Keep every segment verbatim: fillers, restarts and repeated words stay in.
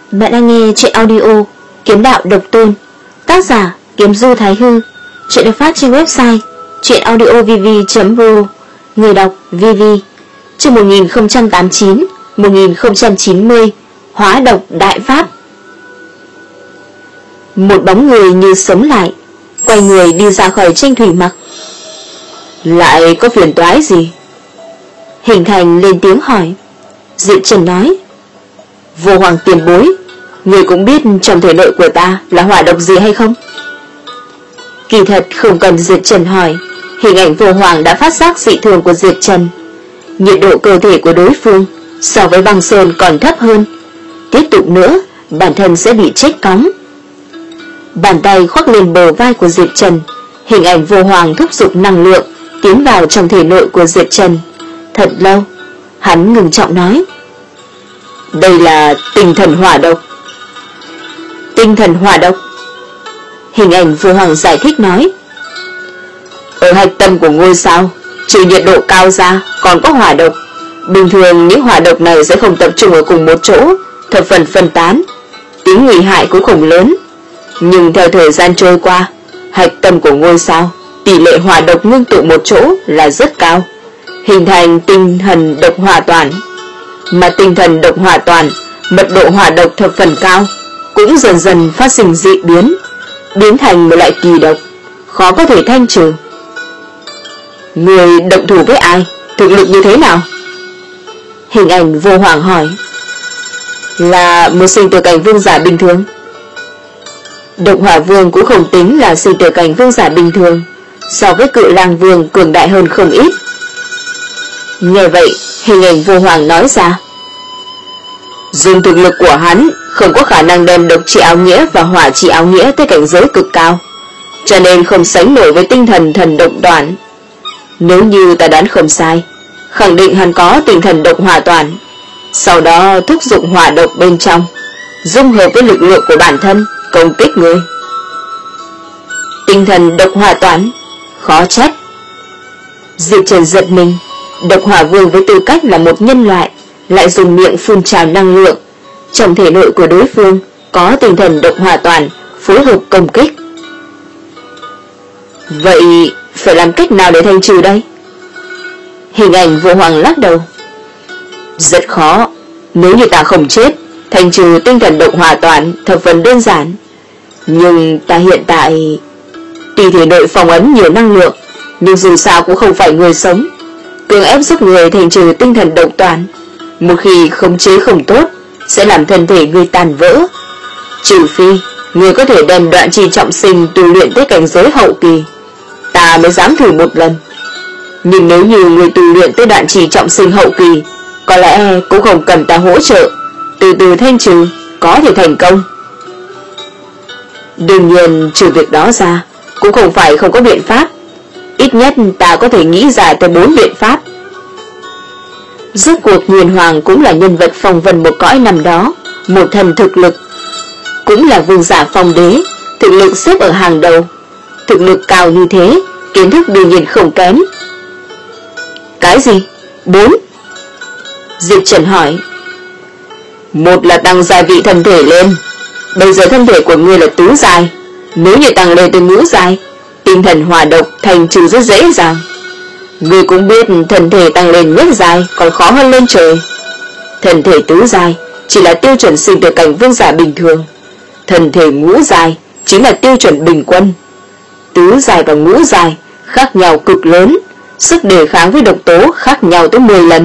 Bạn đang nghe truyện audio Kiếm Đạo Độc Tôn, tác giả Kiếm Du Thái Hư. Truyện được phát trên website truyện audio v v chấm pro. Người đọc Vivi. Chương một nghìn không trăm tám mươi chín một nghìn không trăm chín mươi. Hóa độc đại pháp. Một bóng người như sống lại, quay người đi ra khỏi tranh thủy mặc. Lại có phiền toái gì? Hình Thành lên tiếng hỏi. Diệp Trần nói, Vô Hoàng tiền bối, người cũng biết trong thể nội của ta là hỏa độc gì hay không? Kỳ thật không cần Diệp Trần hỏi, hình ảnh Vô Hoàng đã phát giác dị thường của Diệp Trần. Nhiệt độ cơ thể của đối phương so với băng sơn còn thấp hơn, tiếp tục nữa bản thân sẽ bị chết cóng. Bàn tay khoác lên bờ vai của Diệp Trần, hình ảnh Vô Hoàng thúc giục năng lượng tiến vào trong thể nội của Diệp Trần. Thật lâu, hắn ngừng trọng nói, đây là tinh thần hỏa độc. Tinh thần hỏa độc? Hình ảnh Vô Hoàng giải thích nói, ở hạch tâm của ngôi sao, trừ nhiệt độ cao ra còn có hỏa độc. Bình thường những hỏa độc này sẽ không tập trung ở cùng một chỗ, thập phần phân tán, tính nguy hại cũng không lớn. Nhưng theo thời gian trôi qua, hạch tâm của ngôi sao, tỷ lệ hỏa độc ngưng tụ một chỗ là rất cao, hình thành tinh thần độc hỏa toàn. Mà tinh thần độc hỏa toàn, mật độ hỏa độc thập phần cao, cũng dần dần phát sinh dị biến, biến thành một loại kỳ độc, khó có thể thanh trừ. Người động thủ với ai? Thực lực như thế nào? Hình ảnh Vô Hoàng hỏi. Là một sinh tử cảnh vương giả bình thường. Độc hỏa vương cũng không tính là sinh tử cảnh vương giả bình thường, so với cự lang vương cường đại hơn không ít. Nghe vậy, hình ảnh Vô Hoàng nói ra, dùng thực lực của hắn không có khả năng đem độc trị áo nghĩa và hỏa trị áo nghĩa tới cảnh giới cực cao, cho nên không sánh nổi với tinh thần thần độc toàn. Nếu như ta đoán không sai, khẳng định hắn có tinh thần độc hỏa toàn, sau đó thúc dụng hỏa độc bên trong, dung hợp với lực lượng của bản thân công kích người. Tinh thần độc hỏa toàn, khó trách. Diệp Trần giật mình, độc hỏa vương với tư cách là một nhân loại lại dùng miệng phun trào năng lượng, trong thể nội của đối phương có tinh thần độc hỏa toàn phối hợp công kích. Vậy phải làm cách nào để thanh trừ đây? Hình ảnh Vô Hoàng lắc đầu. Rất khó. Nếu như ta không chết, thanh trừ tinh thần độc hỏa toàn thập phần đơn giản. Nhưng ta hiện tại tuy thể nội phong ấn nhiều năng lượng, nhưng dù sao cũng không phải người sống. Cưỡng ép giúp người thanh trừ tinh thần độc toàn, một khi khống chế không tốt, sẽ làm thân thể người tàn vỡ. Trừ phi người có thể đem đoạn trì trọng sinh tu luyện tới cảnh giới hậu kỳ, ta mới dám thử một lần. Nhưng nếu như người tu luyện tới đoạn trì trọng sinh hậu kỳ, có lẽ cũng không cần ta hỗ trợ, từ từ thanh trừ có thể thành công. Đương nhiên trừ việc đó ra, cũng không phải không có biện pháp. Ít nhất ta có thể nghĩ ra tới bốn biện pháp. Rốt cuộc Nguyên Hoàng cũng là nhân vật phong vân một cõi năm đó, một thần thực lực, cũng là vương giả phong đế, thực lực xếp ở hàng đầu. Thực lực cao như thế, kiến thức đương nhiên không kém. Cái gì? Bốn? Diệp Trần hỏi. Một là tăng gia vị thân thể lên. Bây giờ thân thể của ngươi là tứ giai, nếu như tăng lên tới ngũ giai, tinh thần hỏa độc thành trừ rất dễ dàng. Ngươi cũng biết thân thể tăng lên nhất giai còn khó hơn lên trời. Thân thể tứ giai chỉ là tiêu chuẩn sinh tử cảnh vương giả bình thường, thân thể ngũ giai chính là tiêu chuẩn bình quân. Tứ giai và ngũ giai khác nhau cực lớn, sức đề kháng với độc tố khác nhau tới mười lần.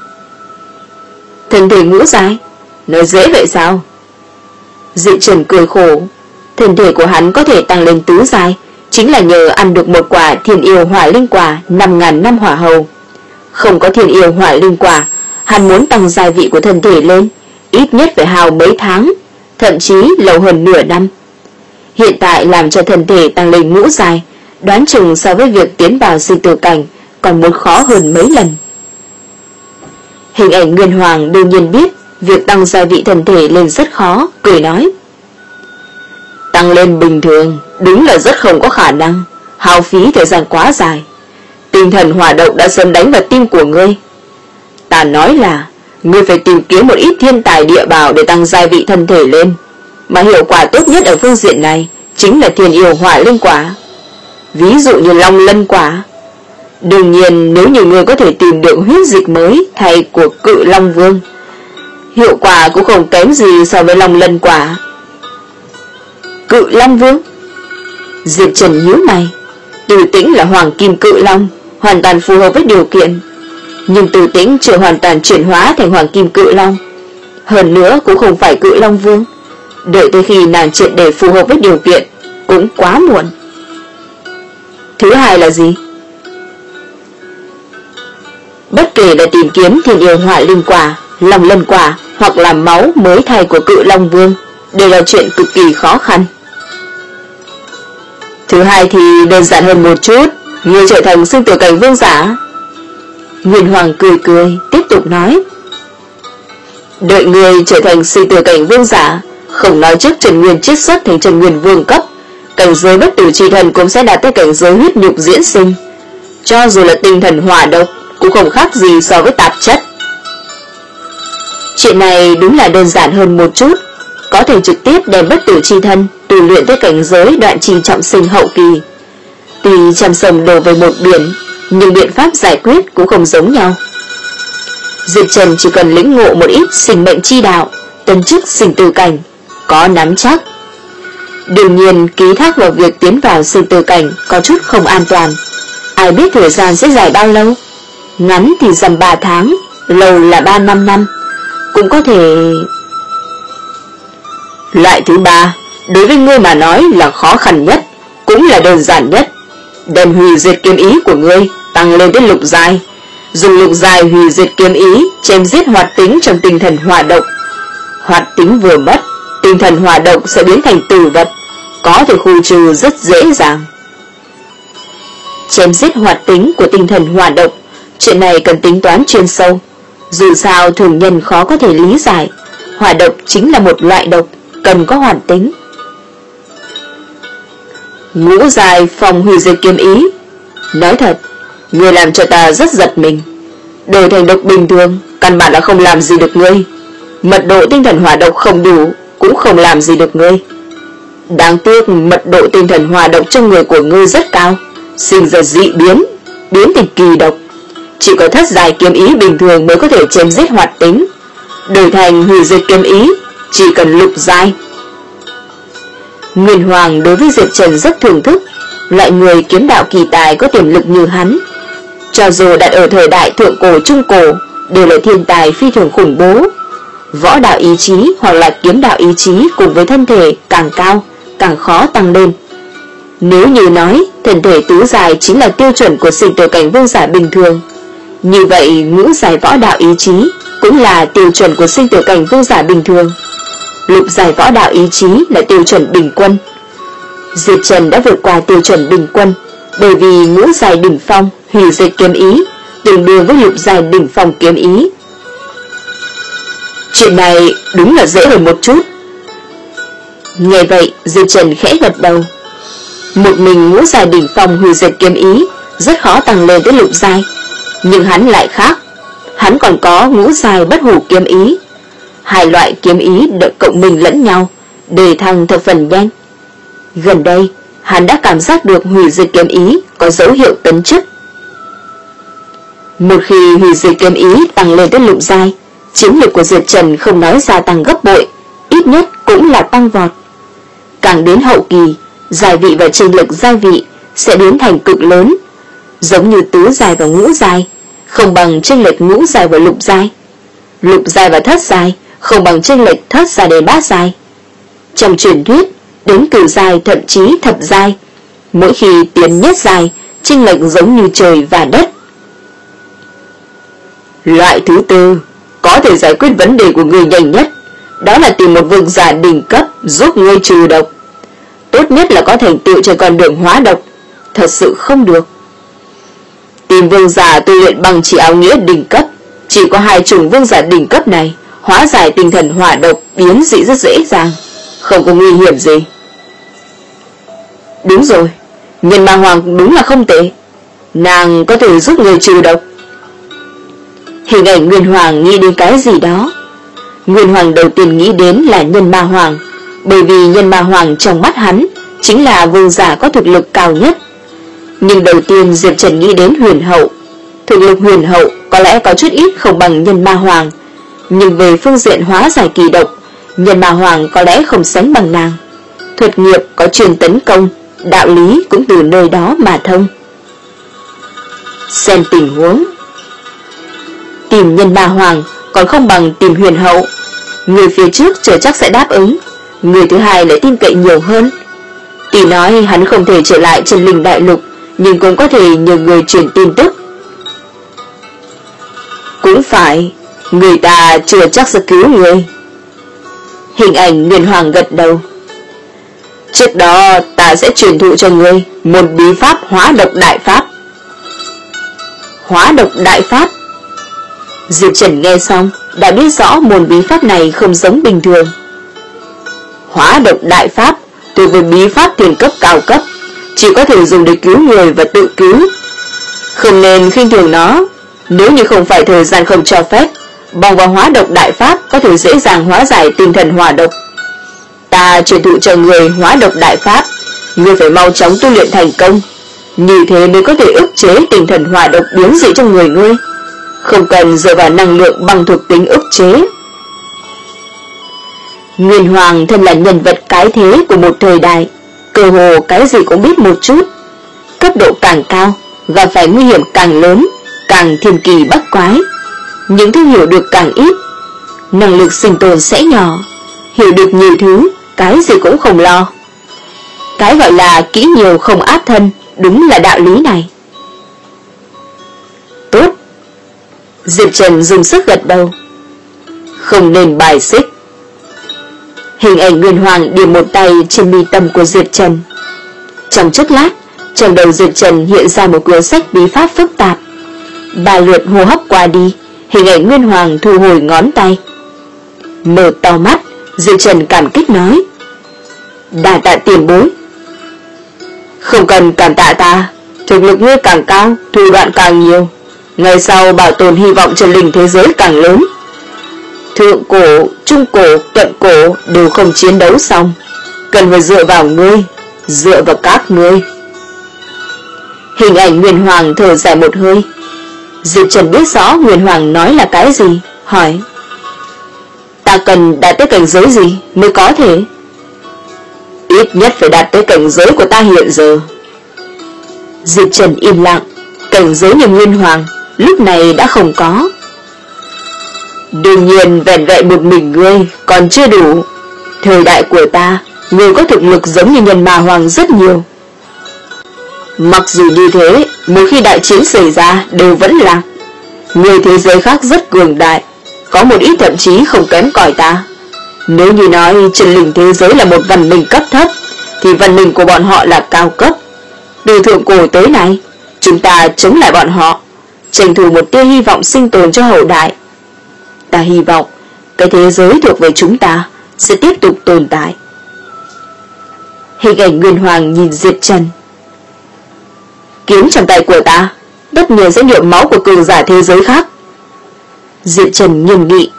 Thân thể ngũ giai, nói dễ vậy sao? Diệp Trần cười khổ. Thân thể của hắn có thể tăng lên tứ giai chính là nhờ ăn được một quả thiên yêu hỏa linh quả năm ngàn năm hỏa hầu. Không có thiên yêu hỏa linh quả, hắn muốn tăng giai vị của thân thể lên, ít nhất phải hao mấy tháng, thậm chí lâu hơn nửa năm. Hiện tại làm cho thân thể tăng lên ngũ giai, đoán chừng so với việc tiến vào sinh tử cảnh còn muốn khó hơn mấy lần. Hình ảnh Nguyên Hoàng đương nhiên biết việc tăng giai vị thân thể lên rất khó, cười nói, tăng lên bình thường đúng là rất không có khả năng, hao phí thời gian quá dài. Tinh thần hỏa độc đã sớm đánh vào tim của ngươi. Ta nói là Ngươi phải tìm kiếm một ít thiên tài địa bảo để tăng gia vị thân thể lên, mà hiệu quả tốt nhất ở phương diện này chính là thiên yêu hỏa linh quả, ví dụ như long lân quả. Đương nhiên nếu như ngươi có thể tìm được huyết dịch mới thay của cự long vương, hiệu quả cũng không kém gì so với long lân quả. Cự long vương? Diệp Trần nhíu mày. Từ Tĩnh là hoàng kim cự long, hoàn toàn phù hợp với điều kiện, nhưng Từ Tĩnh chưa hoàn toàn chuyển hóa thành hoàng kim cự long, hơn nữa cũng không phải cự long vương. Đợi tới khi nàng triệt để phù hợp với điều kiện cũng quá muộn. Thứ hai là gì? Bất kể là tìm kiếm thiên yêu hỏa linh quả, long lân quả hoặc là máu mới thay của cự long vương đều là chuyện cực kỳ khó khăn. Thứ hai thì đơn giản hơn một chút, ngươi trở thành sinh tử cảnh vương giả. Nguyên Hoàng cười cười tiếp tục nói, đợi ngươi trở thành sinh tử cảnh vương giả, không nói trước Trần Nguyên chiết xuất thành Trần Nguyên vương cấp, cảnh giới bất tử chi thần cũng sẽ đạt tới cảnh giới huyết nhục diễn sinh. Cho dù là tinh thần hỏa độc cũng không khác gì so với tạp chất. Chuyện này đúng là đơn giản hơn một chút, có thể trực tiếp đem bất tử chi thân tu luyện tới cảnh giới đoạn trì trọng sinh hậu kỳ. Tuy trăm sông đổ về một biển, nhưng biện pháp giải quyết cũng không giống nhau. Diệp Trần chỉ cần lĩnh ngộ một ít sinh mệnh chi đạo, tấn chức sinh tử cảnh, có nắm chắc. Đương nhiên ký thác vào việc tiến vào sinh tử cảnh có chút không an toàn. Ai biết thời gian sẽ dài bao lâu? Ngắn thì dằm ba tháng, lâu là ba năm năm, cũng có thể. Loại thứ ba, đối với ngươi mà nói là khó khăn nhất, cũng là đơn giản nhất. Đem hủy diệt kiếm ý của ngươi tăng lên đến lục giai, dùng lục giai hủy diệt kiếm ý chém giết hoạt tính trong tinh thần hỏa độc. Hoạt tính vừa mất, tinh thần hỏa độc sẽ biến thành tử vật, có thể khu trừ rất dễ dàng. Chém giết hoạt tính của tinh thần hỏa độc, chuyện này cần tính toán chuyên sâu. Dù sao thường nhân khó có thể lý giải, hỏa độc chính là một loại độc, cần có hoạt tính. Ngũ giai phòng hủy diệt kiếm ý. Nói thật, ngươi làm cho ta rất giật mình. Đổi thành độc bình thường, căn bản là không làm gì được ngươi. Mật độ tinh thần hỏa độc không đủ, cũng không làm gì được ngươi. Đáng tiếc mật độ tinh thần hỏa độc trong người của ngươi rất cao, sinh ra dị biến, biến thành kỳ độc. Chỉ có thất giai kiếm ý bình thường mới có thể chém giết hoạt tính. Đổi thành hủy diệt kiếm ý, chỉ cần lục giai. Nguyên Hoàng đối với Diệp Trần rất thưởng thức, loại người kiếm đạo kỳ tài có tiềm lực như hắn. Cho dù đặt ở thời đại thượng cổ trung cổ, đều là thiên tài phi thường khủng bố. Võ đạo ý chí hoặc là kiếm đạo ý chí cùng với thân thể càng cao, càng khó tăng lên. Nếu như nói thân thể tứ giai chính là tiêu chuẩn của sinh tử cảnh vương giả bình thường, như vậy ngũ giai võ đạo ý chí cũng là tiêu chuẩn của sinh tử cảnh vương giả bình thường. Lục giai võ đạo ý chí là tiêu chuẩn bình quân. Diệp Trần đã vượt qua tiêu chuẩn bình quân, bởi vì ngũ giai đỉnh phong hủy diệt kiếm ý tương đương với lục giai đỉnh phong kiếm ý. Chuyện này đúng là dễ hơn một chút. Nghe vậy Diệp Trần khẽ gật đầu. Một mình ngũ giai đỉnh phong hủy diệt kiếm ý rất khó tăng lên tới lục giai, nhưng hắn lại khác. Hắn còn có ngũ giai bất hủ kiếm ý. Hai loại kiếm ý được cộng mình lẫn nhau, đề thăng thập phần nhanh. Gần đây hắn đã cảm giác được hủy diệt kiếm ý có dấu hiệu tấn chức. Một khi hủy diệt kiếm ý tăng lên tới lục giai, chiến lực của Diệp Trần không nói gia tăng gấp bội, ít nhất cũng là tăng vọt. Càng đến hậu kỳ, giai vị và chênh lệch giai vị sẽ biến thành cực lớn, giống như tứ giai và ngũ giai không bằng chênh lệch ngũ giai và lục giai, lục giai và thất giai không bằng chênh lệch thất giai đến bát giai. Trong truyền thuyết, đến cửu giai thậm chí thập giai, mỗi khi tiến nhất giai, chênh lệch giống như trời và đất. Loại thứ tư, có thể giải quyết vấn đề của người nhanh nhất, đó là tìm một vương giả đỉnh cấp giúp ngươi trừ độc. Tốt nhất là có thành tựu trên con đường hóa độc, thật sự không được. Tìm vương giả tu luyện bằng chỉ áo nghĩa đỉnh cấp, chỉ có hai chủng vương giả đỉnh cấp này hóa giải tinh thần hỏa độc biến dị rất dễ dàng, không có nguy hiểm gì. Đúng rồi, Nhân Ma Hoàng đúng là không tệ, nàng có thể giúp người trừ độc. Hình ảnh Nguyên Hoàng nghĩ đến cái gì đó. Nguyên Hoàng đầu tiên nghĩ đến là Nhân Ma Hoàng, bởi vì Nhân Ma Hoàng trong mắt hắn chính là vương giả có thực lực cao nhất. Nhưng đầu tiên Diệp Trần nghĩ đến Huyền Hậu. Thực lực Huyền Hậu có lẽ có chút ít không bằng Nhân Ma Hoàng, nhưng về phương diện hóa giải kỳ độc, Nhân Ma Hoàng có lẽ không sánh bằng nàng. Thuật nghiệp có truyền tấn công, đạo lý cũng từ nơi đó mà thông. Xem tình huống, tìm Nhân Ma Hoàng còn không bằng tìm Huyền Hậu. Người phía trước chưa chắc sẽ đáp ứng, người thứ hai lại tin cậy nhiều hơn. Tuy nói hắn không thể trở lại Chân Linh Đại Lục, nhưng cũng có thể nhờ người truyền tin tức. Cũng phải, người ta chưa chắc sẽ cứu người. Hình ảnh Nguyên Hoàng gật đầu. Trước đó ta sẽ truyền thụ cho ngươi một bí pháp hóa độc đại pháp. Hóa độc đại pháp? Diệp Trần nghe xong đã biết rõ môn bí pháp này không giống bình thường. Hóa độc đại pháp thuộc về bí pháp tiền cấp cao cấp, chỉ có thể dùng để cứu người và tự cứu. Không nên khinh thường nó. Nếu như không phải thời gian không cho phép, bằng vào hóa độc đại pháp có thể dễ dàng hóa giải tinh thần hỏa độc. Ta truyền thụ cho người hóa độc đại pháp, ngươi phải mau chóng tu luyện thành công, như thế mới có thể ức chế tinh thần hỏa độc biến dị trong người ngươi, không cần dựa vào năng lượng bằng thuộc tính ức chế. Nguyên Hoàng thân là nhân vật cái thế của một thời đại, cơ hồ cái gì cũng biết một chút. Cấp độ càng cao, gặp phải nguy hiểm càng lớn, càng thiên kỳ bách quái. Những thứ hiểu được càng ít, năng lực sinh tồn sẽ nhỏ. Hiểu được nhiều thứ, cái gì cũng không lo. Cái gọi là kỹ nhiều không áp thân, đúng là đạo lý này. Tốt. Diệp Trần dùng sức gật đầu. Không nên bài xích. Hình ảnh Nguyên Hoàng điểm một tay trên mi tâm của Diệp Trần. Trong chốc lát, trong đầu Diệp Trần hiện ra một cuốn sách bí pháp phức tạp. Ba lượt hô hấp qua đi, hình ảnh Nguyên Hoàng thu hồi ngón tay. Mở to mắt, Diệp Trần cảm kích nói: đa tạ tiền bối. Không cần cảm tạ ta, thực lực ngươi càng cao, thủ đoạn càng nhiều, ngày sau bảo tồn hy vọng chân linh thế giới càng lớn. Thượng cổ, trung cổ, cận cổ đều không chiến đấu xong, cần phải dựa vào ngươi, dựa vào các ngươi. Hình ảnh Nguyên Hoàng thở dài một hơi. Diệp Trần biết rõ Nguyên Hoàng nói là cái gì, hỏi: ta cần đạt tới cảnh giới gì mới có thể? Ít nhất phải đạt tới cảnh giới của ta hiện giờ. Diệp Trần im lặng. Cảnh giới như Nguyên Hoàng lúc này đã không có. Đương nhiên vẹn vẹn một mình ngươi còn chưa đủ. Thời đại của ta, ngươi có thực lực giống như Nhân Ma Hoàng rất nhiều. Mặc dù như thế, mỗi khi đại chiến xảy ra đều vẫn lạc. Người thế giới khác rất cường đại, có một ít thậm chí không kém cỏi ta. Nếu như nói chân linh thế giới là một văn minh cấp thấp, thì văn minh của bọn họ là cao cấp. Từ thượng cổ tới nay, chúng ta chống lại bọn họ, tranh thủ một tia hy vọng sinh tồn cho hậu đại. Ta hy vọng cái thế giới thuộc về chúng ta sẽ tiếp tục tồn tại. Hình ảnh Nguyên Hoàng nhìn Diệp Trần. Kiếm trong tay của ta tất nhiên sẽ nhuộm máu của cường giả thế giới khác. Diệp Trần nghiêm nghị.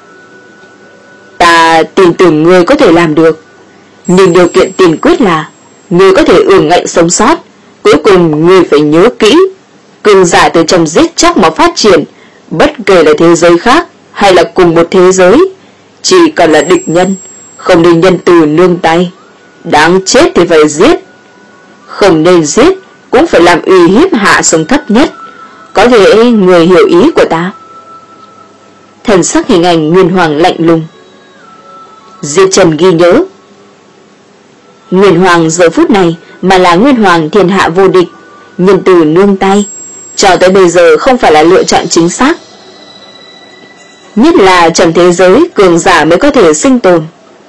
Ta tin tưởng ngươi có thể làm được, nhưng điều kiện tiên quyết là ngươi có thể ương ngạnh sống sót. Cuối cùng ngươi phải nhớ kỹ, cường giả từ trong giết chóc mà phát triển, bất kể là thế giới khác hay là cùng một thế giới, chỉ cần là địch nhân, không nên nhân từ nương tay. Đáng chết thì phải giết, không nên giết cũng phải làm uy hiếp hạ sống thấp nhất. Có thể người hiểu ý của ta. Thần sắc hình ảnh Nguyên Hoàng lạnh lùng. Diệp Trần ghi nhớ. Nguyên Hoàng giờ phút này mà là Nguyên Hoàng thiên hạ vô địch, nhân từ nương tay, cho tới bây giờ không phải là lựa chọn chính xác. Nhất là trong thế giới cường giả mới có thể sinh tồn.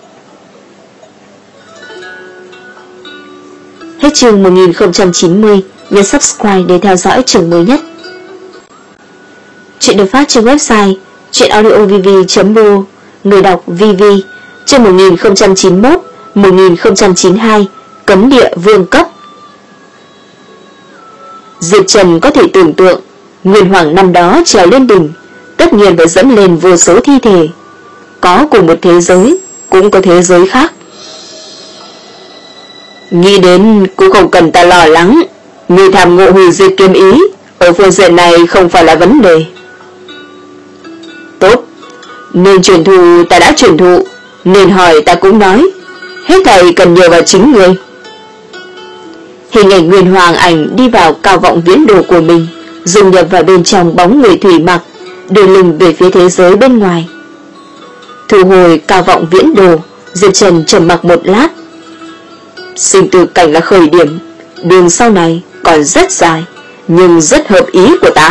Hết chương một nghìn không trăm chín mươi. Nhấn subscribe để theo dõi chương mới nhất. Chuyện được phát trên website chuyenaudiovv chấm b o. Người đọc vê vê. Chương một nghìn không trăm chín mươi mốt đến một nghìn không trăm chín mươi hai. Cấm địa vương cấp. Diệp Trần có thể tưởng tượng Nguyên Hoàng năm đó trèo lên đỉnh, tất nhiên phải dẫm lên vô số thi thể. Có cùng một thế giới, cũng có thế giới khác. Nghĩ đến cũng không cần ta lo lắng. Người tham ngộ hủy diệt kiếm ý ở phương diện này không phải là vấn đề. Tốt, nên truyền thụ ta đã truyền thụ, nên hỏi ta cũng nói. Hết thầy cần nhờ vào chính người. Hình ảnh Nguyên Hoàng Ảnh đi vào cao vọng viễn đồ của mình, dung nhập vào bên trong bóng người Thủy Mặc, đưa lưng về phía thế giới bên ngoài. Thu hồi cao vọng viễn đồ, Diệp Trần trầm mặc một lát. Sinh tử cảnh là khởi điểm, đường sau này còn rất dài, nhưng rất hợp ý của ta.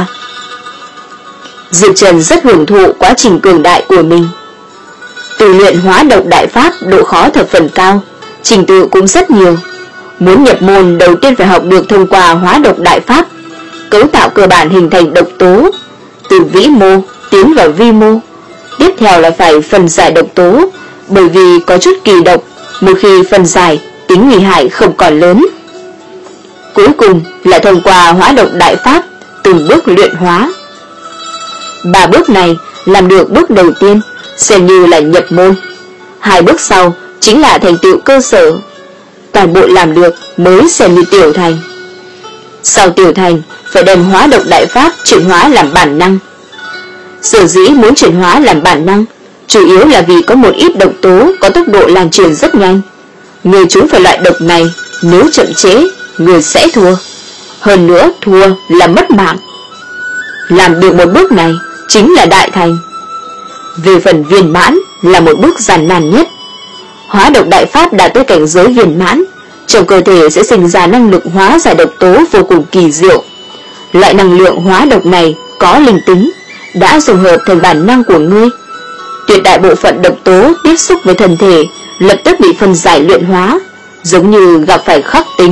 Diệp Trần rất hưởng thụ quá trình cường đại của mình. Tu luyện hóa độc đại pháp độ khó thập phần cao, trình tự cũng rất nhiều. Muốn nhập môn đầu tiên phải học được thông qua hóa độc đại pháp, cấu tạo cơ bản hình thành độc tố, từ vĩ mô tiến vào vi mô. Tiếp theo là phải phân giải độc tố, bởi vì có chút kỳ độc, một khi phân giải, tính nguy hại không còn lớn. Cuối cùng là thông qua hóa độc đại pháp, từng bước luyện hóa. Ba bước này làm được bước đầu tiên, xem như là nhập môn. Hai bước sau chính là thành tựu cơ sở. Toàn bộ làm được mới xem như tiểu thành. Sau tiểu thành phải đem hóa độc đại pháp chuyển hóa làm bản năng. Sở dĩ muốn chuyển hóa làm bản năng, chủ yếu là vì có một ít độc tố có tốc độ lan truyền rất nhanh. Người trúng phải loại độc này, nếu chậm chế, người sẽ thua. Hơn nữa thua là mất mạng. Làm được một bước này chính là đại thành. Về phần viên mãn là một bước gian nan nhất. Hóa độc đại pháp đạt tới cảnh giới viên mãn, trong cơ thể sẽ sinh ra năng lực hóa giải độc tố vô cùng kỳ diệu. Loại năng lượng hóa độc này có linh tính, đã dung hợp thành bản năng của ngươi. Tuyệt đại bộ phận độc tố tiếp xúc với thân thể lập tức bị phân giải luyện hóa, giống như gặp phải khắc tinh.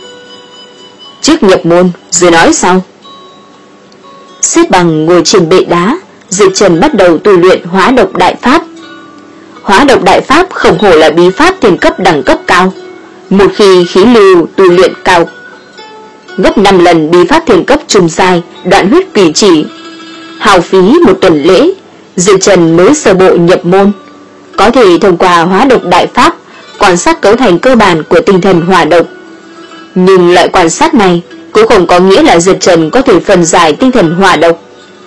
Trước nhập môn rồi nói sau. Xếp bằng ngồi trên bệ đá, Diệp Trần bắt đầu tu luyện hóa độc đại pháp. Hóa độc đại pháp không hổ là bí pháp tiền cấp đẳng cấp cao. Một khi khí lưu tu luyện cao gấp năm lần bí pháp tiền cấp trùng dài đoạn huyết kỳ chỉ, hao phí một tuần lễ, Diệp Trần mới sơ bộ nhập môn. Có thể thông qua hóa độc đại pháp quan sát cấu thành cơ bản của tinh thần hỏa độc. Nhưng loại quan sát này cũng không có nghĩa là Diệp Trần có thể phân giải tinh thần hỏa độc.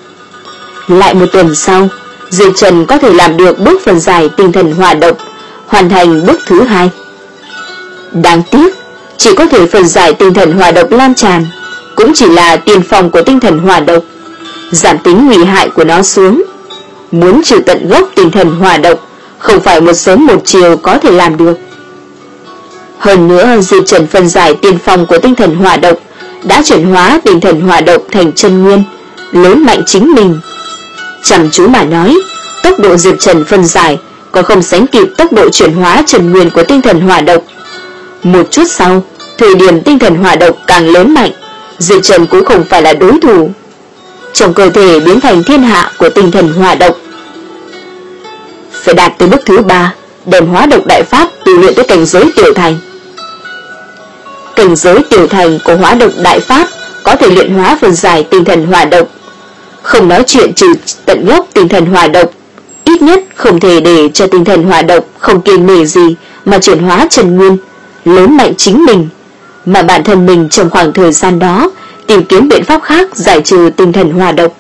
Lại một tuần sau, Diệp Trần có thể làm được bước phân giải tinh thần hỏa độc, hoàn thành bước thứ hai. Đáng tiếc, chỉ có thể phân giải tinh thần hỏa độc lan tràn, cũng chỉ là tiền phòng của tinh thần hỏa độc, giảm tính nguy hại của nó xuống. Muốn trừ tận gốc tinh thần hỏa độc, không phải một sớm một chiều có thể làm được. Hơn nữa, Diệp Trần phân giải tiền phòng của tinh thần hỏa độc đã chuyển hóa tinh thần hỏa độc thành chân nguyên, lớn mạnh chính mình. Chăm chú mà nói, tốc độ Diệp Trần phân giải còn không sánh kịp tốc độ chuyển hóa chân nguyên của tinh thần hỏa độc. Một chút sau, thời điểm tinh thần hỏa độc càng lớn mạnh, Diệp Trần cũng không phải là đối thủ. Trong cơ thể biến thành thiên hạ của tinh thần hỏa độc. Phải đạt tới bước thứ ba, đem hóa độc đại pháp tu luyện tới cảnh giới tiểu thành. Cảnh giới tiểu thành của hóa độc đại pháp có thể luyện hóa phân giải tinh thần hỏa độc. Không nói chuyện trừ tận gốc tinh thần hỏa độc, ít nhất không thể để cho tinh thần hỏa độc không kiêng nể gì mà chuyển hóa chân nguyên, lớn mạnh chính mình, mà bản thân mình trong khoảng thời gian đó tìm kiếm biện pháp khác giải trừ tinh thần hỏa độc.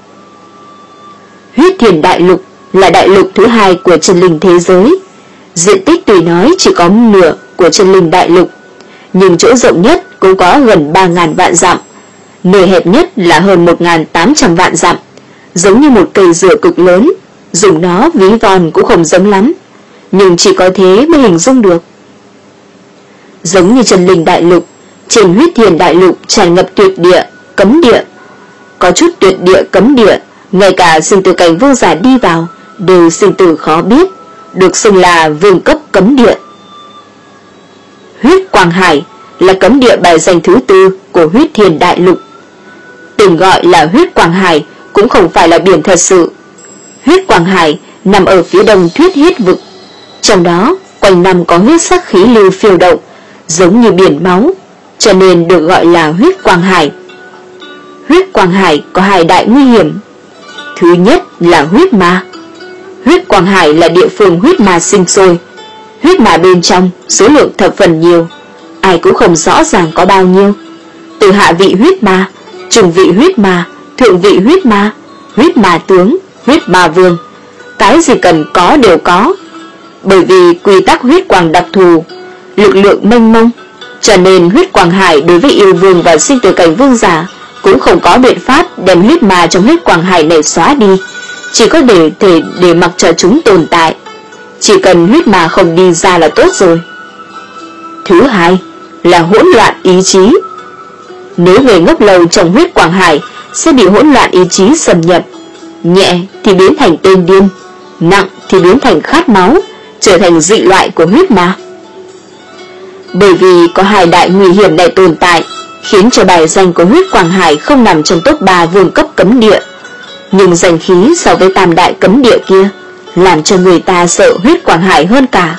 Huyết Thiền Đại Lục là đại lục thứ hai của chân linh thế giới. Diện tích tùy nói chỉ có nửa của chân linh đại lục, nhưng chỗ rộng nhất cũng có gần ba nghìn vạn dặm, nơi hẹp nhất là hơn một nghìn tám trăm vạn dặm, giống như một cây dừa cực lớn, dùng nó ví von cũng không giống lắm, nhưng chỉ có thế mới hình dung được. Giống như chân linh đại lục, trên Huyết Thiền Đại Lục tràn ngập tuyệt địa, cấm địa. Có chút tuyệt địa cấm địa, ngay cả sinh tử cảnh vương giả đi vào đều sinh tử khó biết, được xưng là vương cấp cấm địa. Huyết Quang Hải là cấm địa bài danh thứ tư của Huyết Thiền Đại Lục. Tên gọi là Huyết Quang Hải cũng không phải là biển thật sự. Huyết Quang Hải nằm ở phía đông Thuyết Huyết vực, trong đó quanh năm có huyết sắc khí lưu phiêu động, giống như biển máu, cho nên được gọi là Huyết Quang Hải. Huyết Quang Hải có hai đại nguy hiểm. Thứ nhất là huyết ma. Huyết Quang Hải là địa phương huyết ma sinh sôi. Huyết ma bên trong số lượng thập phần nhiều, ai cũng không rõ ràng có bao nhiêu. Từ hạ vị huyết ma, trung vị huyết ma, thượng vị huyết ma, huyết ma tướng, huyết ma vương, cái gì cần có đều có. Bởi vì quy tắc huyết quang đặc thù, lực lượng mênh mông, cho nên huyết Quang Hải đối với yêu vương và sinh tử cảnh vương giả cũng không có biện pháp đem huyết ma trong huyết Quang Hải này xóa đi, chỉ có để thể để mặc cho chúng tồn tại. Chỉ cần huyết ma không đi ra là tốt rồi. Thứ hai là hỗn loạn ý chí. Nếu người ngốc lâu trong huyết Quang Hải sẽ bị hỗn loạn ý chí xâm nhập, nhẹ thì biến thành tên điên, nặng thì biến thành khát máu, trở thành dị loại của huyết ma. Bởi vì có hai đại nguy hiểm này tồn tại, khiến cho bài danh của huyết Quang Hải không nằm trong top ba vương cấp cấm địa, nhưng danh khí so với tam đại cấm địa kia làm cho người ta sợ huyết Quang Hải hơn cả.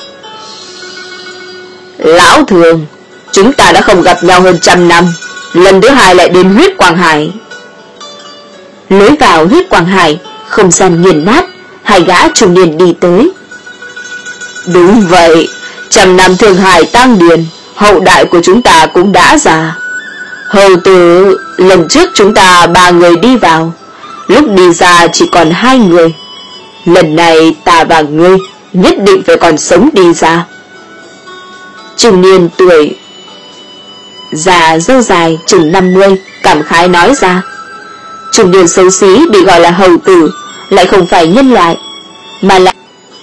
Lão Thường, chúng ta đã không gặp nhau hơn trăm năm, lần thứ hai lại đến huyết Quang Hải. Lối vào huyết Quang Hải, không gian nghiền nát, hai gã trung niên đi tới. Đúng vậy, trăm năm Thương Hải tăng điền, hậu đại của chúng ta cũng đã già. Hầu tử, lần trước chúng ta ba người đi vào, lúc đi ra chỉ còn hai người. Lần này ta và ngươi nhất định phải còn sống đi ra. Trung niên tuổi già râu dài chừng năm mươi cảm khái nói ra. Trung niên xấu xí bị gọi là hầu tử lại không phải nhân loại, mà là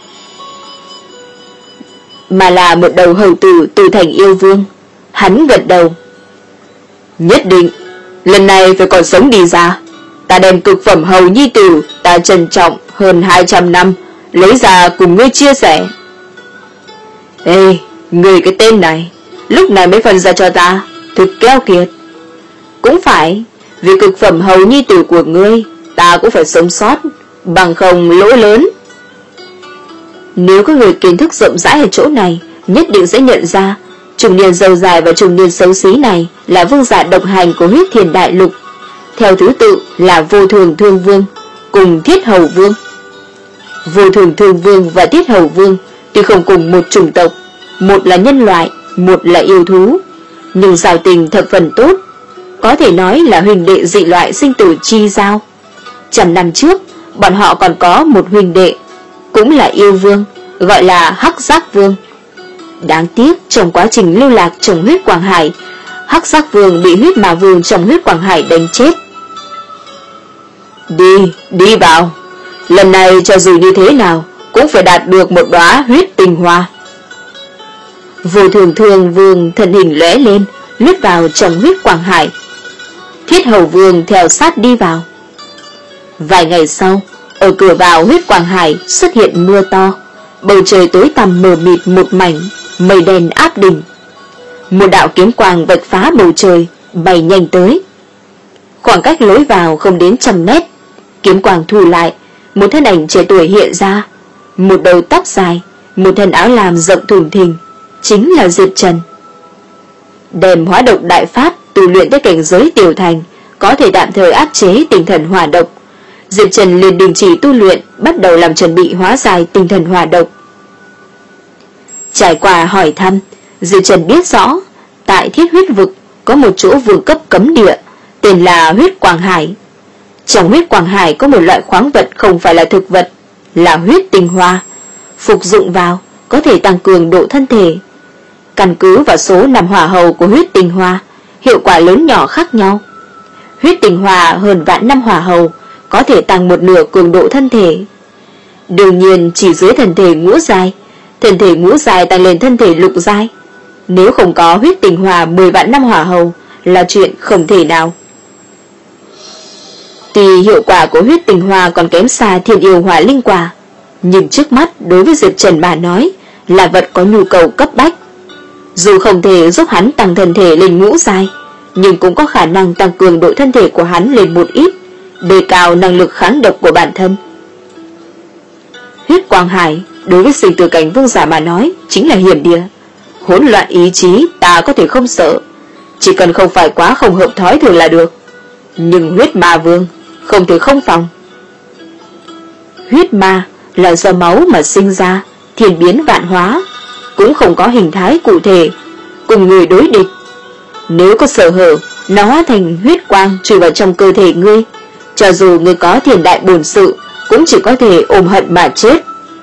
mà là một đầu hầu tử từ thành yêu vương. Hắn gật đầu. Nhất định lần này phải còn sống đi ra. Ta đem cực phẩm hầu nhi tử ta trân trọng hơn hai trăm năm lấy ra cùng ngươi chia sẻ. Ê, ngươi cái tên này lúc này mới phân ra cho ta, thực keo kiệt. Cũng phải, vì cực phẩm hầu nhi tử của ngươi ta cũng phải sống sót, bằng không lỗ lớn. Nếu có người kiến thức rộng rãi ở chỗ này, nhất định sẽ nhận ra trung niên dâu dài và trung niên xấu xí này là vương giả độc hành của huyết thiền đại lục, theo thứ tự là Vô Thường Thương Vương cùng Thiết Hầu Vương. Vô Thường Thương Vương và Thiết Hầu Vương tuy không cùng một chủng tộc, một là nhân loại, một là yêu thú, nhưng giao tình thập phần tốt, có thể nói là huynh đệ dị loại sinh tử chi giao. Trăm năm trước, bọn họ còn có một huynh đệ, cũng là yêu vương, gọi là Hắc Giác Vương. Đáng tiếc trong quá trình lưu lạc trong huyết Quang Hải, Hắc Giác Vương bị huyết ma vương trong huyết Quang Hải đánh chết. Đi, đi vào. Lần này cho dù như thế nào cũng phải đạt được một đóa huyết tinh hoa. Vô Thường Thương Vương thân hình lóe lên, lướt vào trong huyết Quang Hải. Thiết Hầu Vương theo sát đi vào. Vài ngày sau, ở cửa vào huyết Quang Hải xuất hiện mưa to, bầu trời tối tăm mờ mịt một mảnh, mây đen áp đỉnh. Một đạo kiếm quang vạch phá bầu trời, bay nhanh tới. Khoảng cách lối vào không đến trăm mét, kiếm quang thu lại, một thân ảnh trẻ tuổi hiện ra, một đầu tóc dài, một thân áo lam rộng thùng thình, chính là Diệp Trần. Đem hóa độc đại pháp tu luyện tới cảnh giới tiểu thành, có thể tạm thời áp chế tinh thần hỏa độc. Diệp Trần liền đình chỉ tu luyện, bắt đầu làm chuẩn bị hóa giải tinh thần hỏa độc. Trải qua hỏi thăm, Diệp Trần biết rõ, tại Thiết Huyết Vực có một chỗ vương cấp cấm địa, tên là huyết Quang Hải. Trong huyết Quang Hải có một loại khoáng vật không phải là thực vật, là huyết tinh hoa. Phục dụng vào có thể tăng cường độ thân thể. Căn cứ vào số năm hỏa hầu của huyết tinh hoa, hiệu quả lớn nhỏ khác nhau. Huyết tinh hoa hơn vạn năm hỏa hầu có thể tăng một nửa cường độ thân thể. Đương nhiên chỉ dưới thân thể ngũ giai, thân thể ngũ giai tăng lên thân thể lục giai. Nếu không có huyết tinh hoa mười vạn năm hỏa hầu là chuyện không thể nào. Tuy hiệu quả của huyết tinh hoa còn kém xa thiên yêu hỏa linh quả, nhưng trước mắt đối với Diệp Trần mà nói là vật có nhu cầu cấp bách. Dù không thể giúp hắn tăng thân thể lên ngũ giai, nhưng cũng có khả năng tăng cường độ thân thể của hắn lên một ít, đề cao năng lực kháng độc của bản thân. Huyết Quang Hải đối với sinh tử cảnh vương giả mà nói chính là hiểm địa. Hỗn loạn ý chí ta có thể không sợ, chỉ cần không phải quá không hợp thói thường là được. Nhưng huyết ma vương không thể không phòng, Huyết ma là do máu mà sinh ra, thiên biến vạn hóa, cũng không có hình thái cụ thể, cùng người đối địch. Nếu có sở hở, nó hóa thành huyết quang chui vào trong cơ thể ngươi, cho dù ngươi có thiên đại bổn sự, cũng chỉ có thể ôm hận mà chết.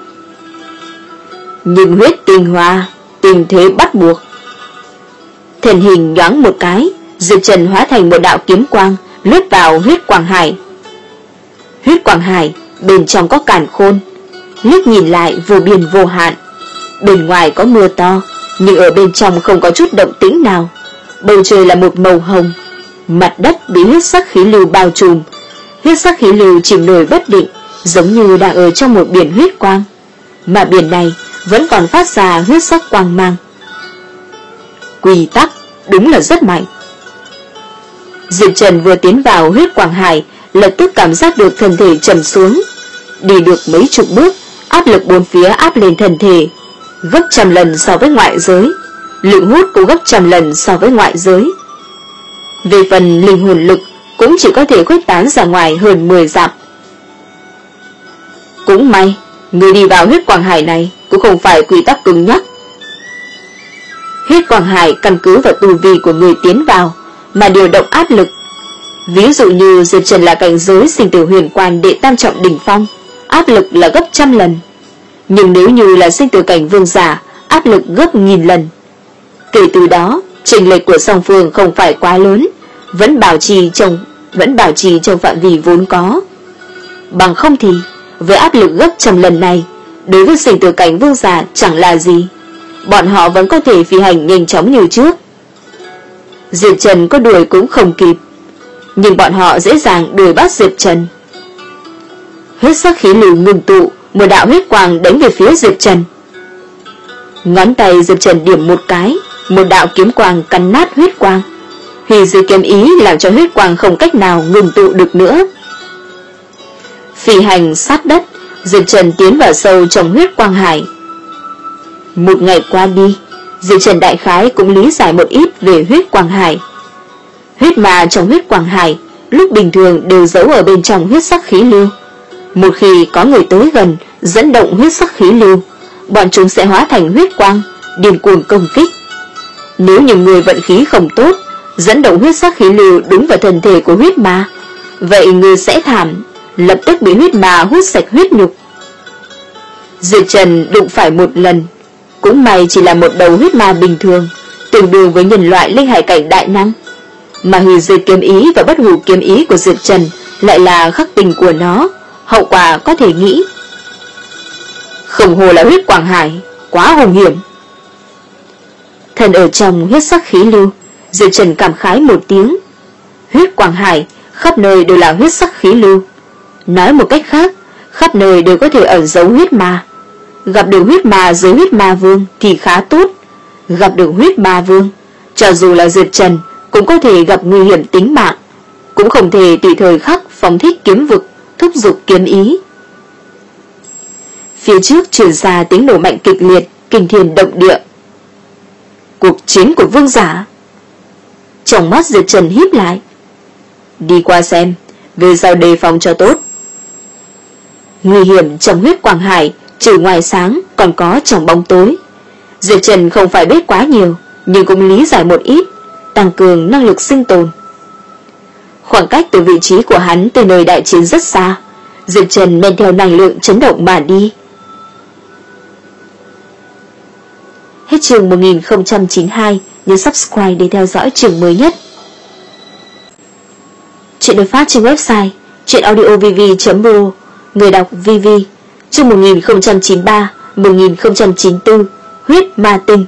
Nhưng huyết tinh hoa, tình thế bắt buộc. Thần hình nhoáng một cái, Diệp Trần hóa thành một đạo kiếm quang, lướt vào huyết quang hải. Huyết quang hải bên trong có càn khôn, liếc nhìn lại vô biên vô hạn. Bên ngoài có mưa to, nhưng ở bên trong không có chút động tĩnh nào. Bầu trời là một màu hồng, mặt đất bị huyết sắc khí lưu bao trùm. Huyết sắc khí lưu chìm nổi bất định, giống như đang ở trong một biển huyết quang, mà biển này vẫn còn phát ra huyết sắc quang mang. Quy tắc đúng là rất mạnh. Diệp Trần vừa tiến vào huyết quang hải, lập tức cảm giác được thân thể trầm xuống. Đi được mấy chục bước, áp lực bốn phía áp lên thân thể, gấp trăm lần so với ngoại giới. Lượng hút cũng gấp trăm lần so với ngoại giới. Về phần linh hồn lực, cũng chỉ có thể khuếch tán ra ngoài hơn mười dặm. Cũng may, người đi vào huyết quang hải này cũng không phải quy tắc cứng nhắc. Huyết quang hải căn cứ vào tu vi của người tiến vào mà điều động áp lực. Ví dụ như Diệp Trần là cảnh giới sinh tử huyền quan đệ tam trọng đỉnh phong, áp lực là gấp trăm lần. Nhưng nếu như là sinh tử cảnh vương giả, áp lực gấp nghìn lần. Kể từ đó, chênh lệch của song phương không phải quá lớn, vẫn bảo trì trong vẫn bảo trì trong phạm vi vốn có. Bằng không thì, với áp lực gấp trăm lần này, đối với sinh tử cảnh vương giả chẳng là gì. Bọn họ vẫn có thể phi hành nhanh chóng như trước. Diệp Trần có đuổi cũng không kịp, nhưng bọn họ dễ dàng đuổi bắt Diệp Trần. Huyết sắc khí lưu ngừng tụ, một đạo huyết quang đánh về phía Diệp Trần. Ngón tay Diệp Trần điểm một cái, một đạo kiếm quang cắn nát huyết quang. Hủy diệt kiếm ý làm cho huyết quang không cách nào ngừng tụ được nữa. Phi hành sát đất, Diệp Trần tiến vào sâu trong huyết quang hải. Một ngày qua đi, Diệp Trần đại khái cũng lý giải một ít về huyết quang hải. Huyết ma trong huyết quang hải lúc bình thường đều giấu ở bên trong huyết sắc khí lưu. Một khi có người tới gần, dẫn động huyết sắc khí lưu, bọn chúng sẽ hóa thành huyết quang, điên cuồng công kích. Nếu như người vận khí không tốt, dẫn động huyết sắc khí lưu đúng vào thân thể của huyết ma, vậy người sẽ thảm, lập tức bị huyết ma hút sạch huyết nhục. Diệp Trần đụng phải một lần, cũng may chỉ là một đầu huyết ma bình thường, tương đương với nhân loại linh hải cảnh đại năng. Mà hủy diệt kiếm ý và bất hủ kiếm ý của Diệp Trần lại là khắc tình của nó, hậu quả có thể nghĩ. Không hồ là huyết quang hải, quá hùng hiểm. Thần ở trong huyết sắc khí lưu, Diệp Trần cảm khái một tiếng. Huyết quang hải, khắp nơi đều là huyết sắc khí lưu. Nói một cách khác, khắp nơi đều có thể ẩn giấu huyết ma. Gặp được huyết ma dưới huyết ma vương thì khá tốt. Gặp được huyết ma vương, cho dù là Diệp Trần cũng có thể gặp nguy hiểm tính mạng, cũng không thể tùy thời khắc phóng thích kiếm vực, thúc giục kiếm ý. Phía trước truyền ra tiếng nổ mạnh kịch liệt, kinh thiên động địa. Cuộc chiến của vương giả. Trong mắt Diệp Trần híp lại. Đi qua xem, về sau đề phòng cho tốt. Nguy hiểm trong huyết quang hải, trừ ngoài sáng còn có trong bóng tối. Diệp Trần không phải biết quá nhiều, nhưng cũng lý giải một ít, tăng cường năng lực sinh tồn. Khoảng cách từ vị trí của hắn tới nơi đại chiến rất xa. Diệp Trần men theo năng lượng chấn động mà đi. Hết chương một nghìn không trăm chín mươi hai, nhấn subscribe để theo dõi chương mới nhất. Chuyện được phát trên website chuyenaudiovv chấm pro, người đọc vê vê, chương một nghìn không trăm chín mươi ba đến một nghìn không trăm chín mươi tư, huyết ma tinh.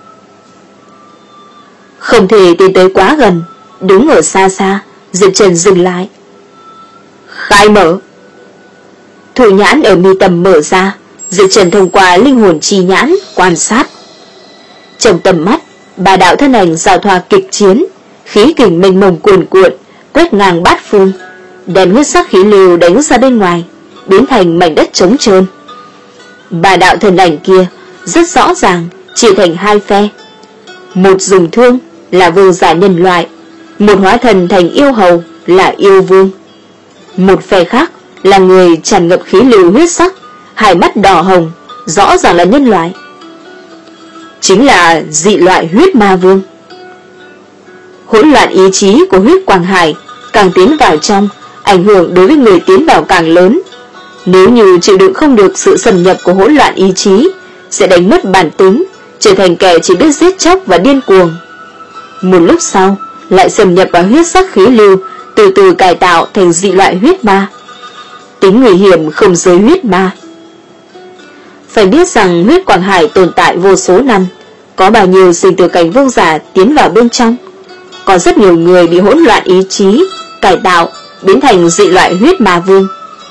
Không thể tiến tới quá gần, đứng ở xa xa, Diệp Trần dừng lại. Khai mở. Thủ nhãn ở mi tâm mở ra, Diệp Trần thông qua linh hồn chi nhãn quan sát. Trong tầm mắt, ba đạo thân ảnh giao thoa kịch chiến, khí kình mênh mông cuồn cuộn, quét ngang bát phương, đem huyết sắc khí lưu đánh ra bên ngoài, biến thành mảnh đất trống trơn. Ba đạo thân ảnh kia rất rõ ràng chia thành hai phe. Một dùng thương là vương giả nhân loại, một hóa thần thành yêu hầu là yêu vương. Một phe khác là người tràn ngập khí lưu huyết sắc, hai mắt đỏ hồng, rõ ràng là nhân loại. Chính là dị loại huyết ma vương. Hỗn loạn ý chí của huyết quang hải càng tiến vào trong, ảnh hưởng đối với người tiến vào càng lớn. Nếu như chịu đựng không được sự xâm nhập của hỗn loạn ý chí, sẽ đánh mất bản tính, trở thành kẻ chỉ biết giết chóc và điên cuồng. Một lúc sau, lại xâm nhập vào huyết sắc khí lưu, từ từ cải tạo thành dị loại huyết ma. Tính nguy hiểm không giới huyết ma. Phải biết rằng huyết quang hải tồn tại vô số năm, có bao nhiêu sinh tử cảnh vương giả tiến vào bên trong. Có rất nhiều người bị hỗn loạn ý chí, cải tạo, biến thành dị loại huyết ma vương.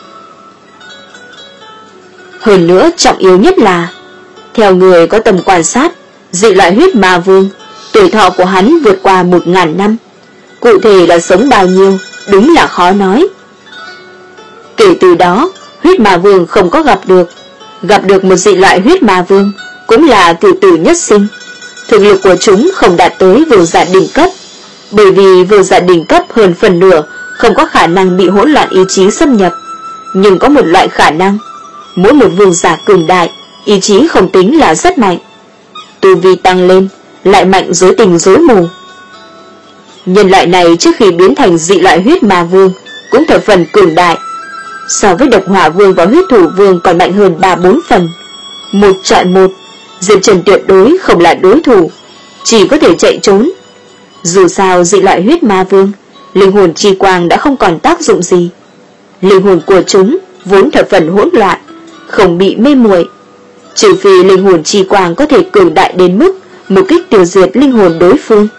Hơn nữa trọng yếu nhất là, theo người có tầm quan sát, dị loại huyết ma vương, tuổi thọ của hắn vượt qua một ngàn năm. Cụ thể là sống bao nhiêu, đúng là khó nói. Kể từ đó, huyết ma vương không có gặp được. Gặp được một dị loại huyết ma vương, cũng là cửu tử nhất sinh. Thực lực của chúng không đạt tới vương giả đỉnh cấp, bởi vì vương giả đỉnh cấp hơn phần nửa không có khả năng bị hỗn loạn ý chí xâm nhập. Nhưng có một loại khả năng, mỗi một vương giả cường đại, ý chí không tính là rất mạnh. Tu vi tăng lên, lại mạnh rối tình rối mù. Nhân loại này trước khi biến thành dị loại huyết ma vương cũng thập phần cường đại, so với độc hỏa vương và huyết thủ vương còn mạnh hơn ba bốn phần. Một chọi một, Diệp Trần tuyệt đối không là đối thủ, chỉ có thể chạy trốn. Dù sao dị loại huyết ma vương, linh hồn chi quang đã không còn tác dụng gì. Linh hồn của chúng vốn thập phần hỗn loạn, không bị mê muội, trừ phi linh hồn chi quang có thể cường đại đến mức một kích tiêu diệt linh hồn đối phương.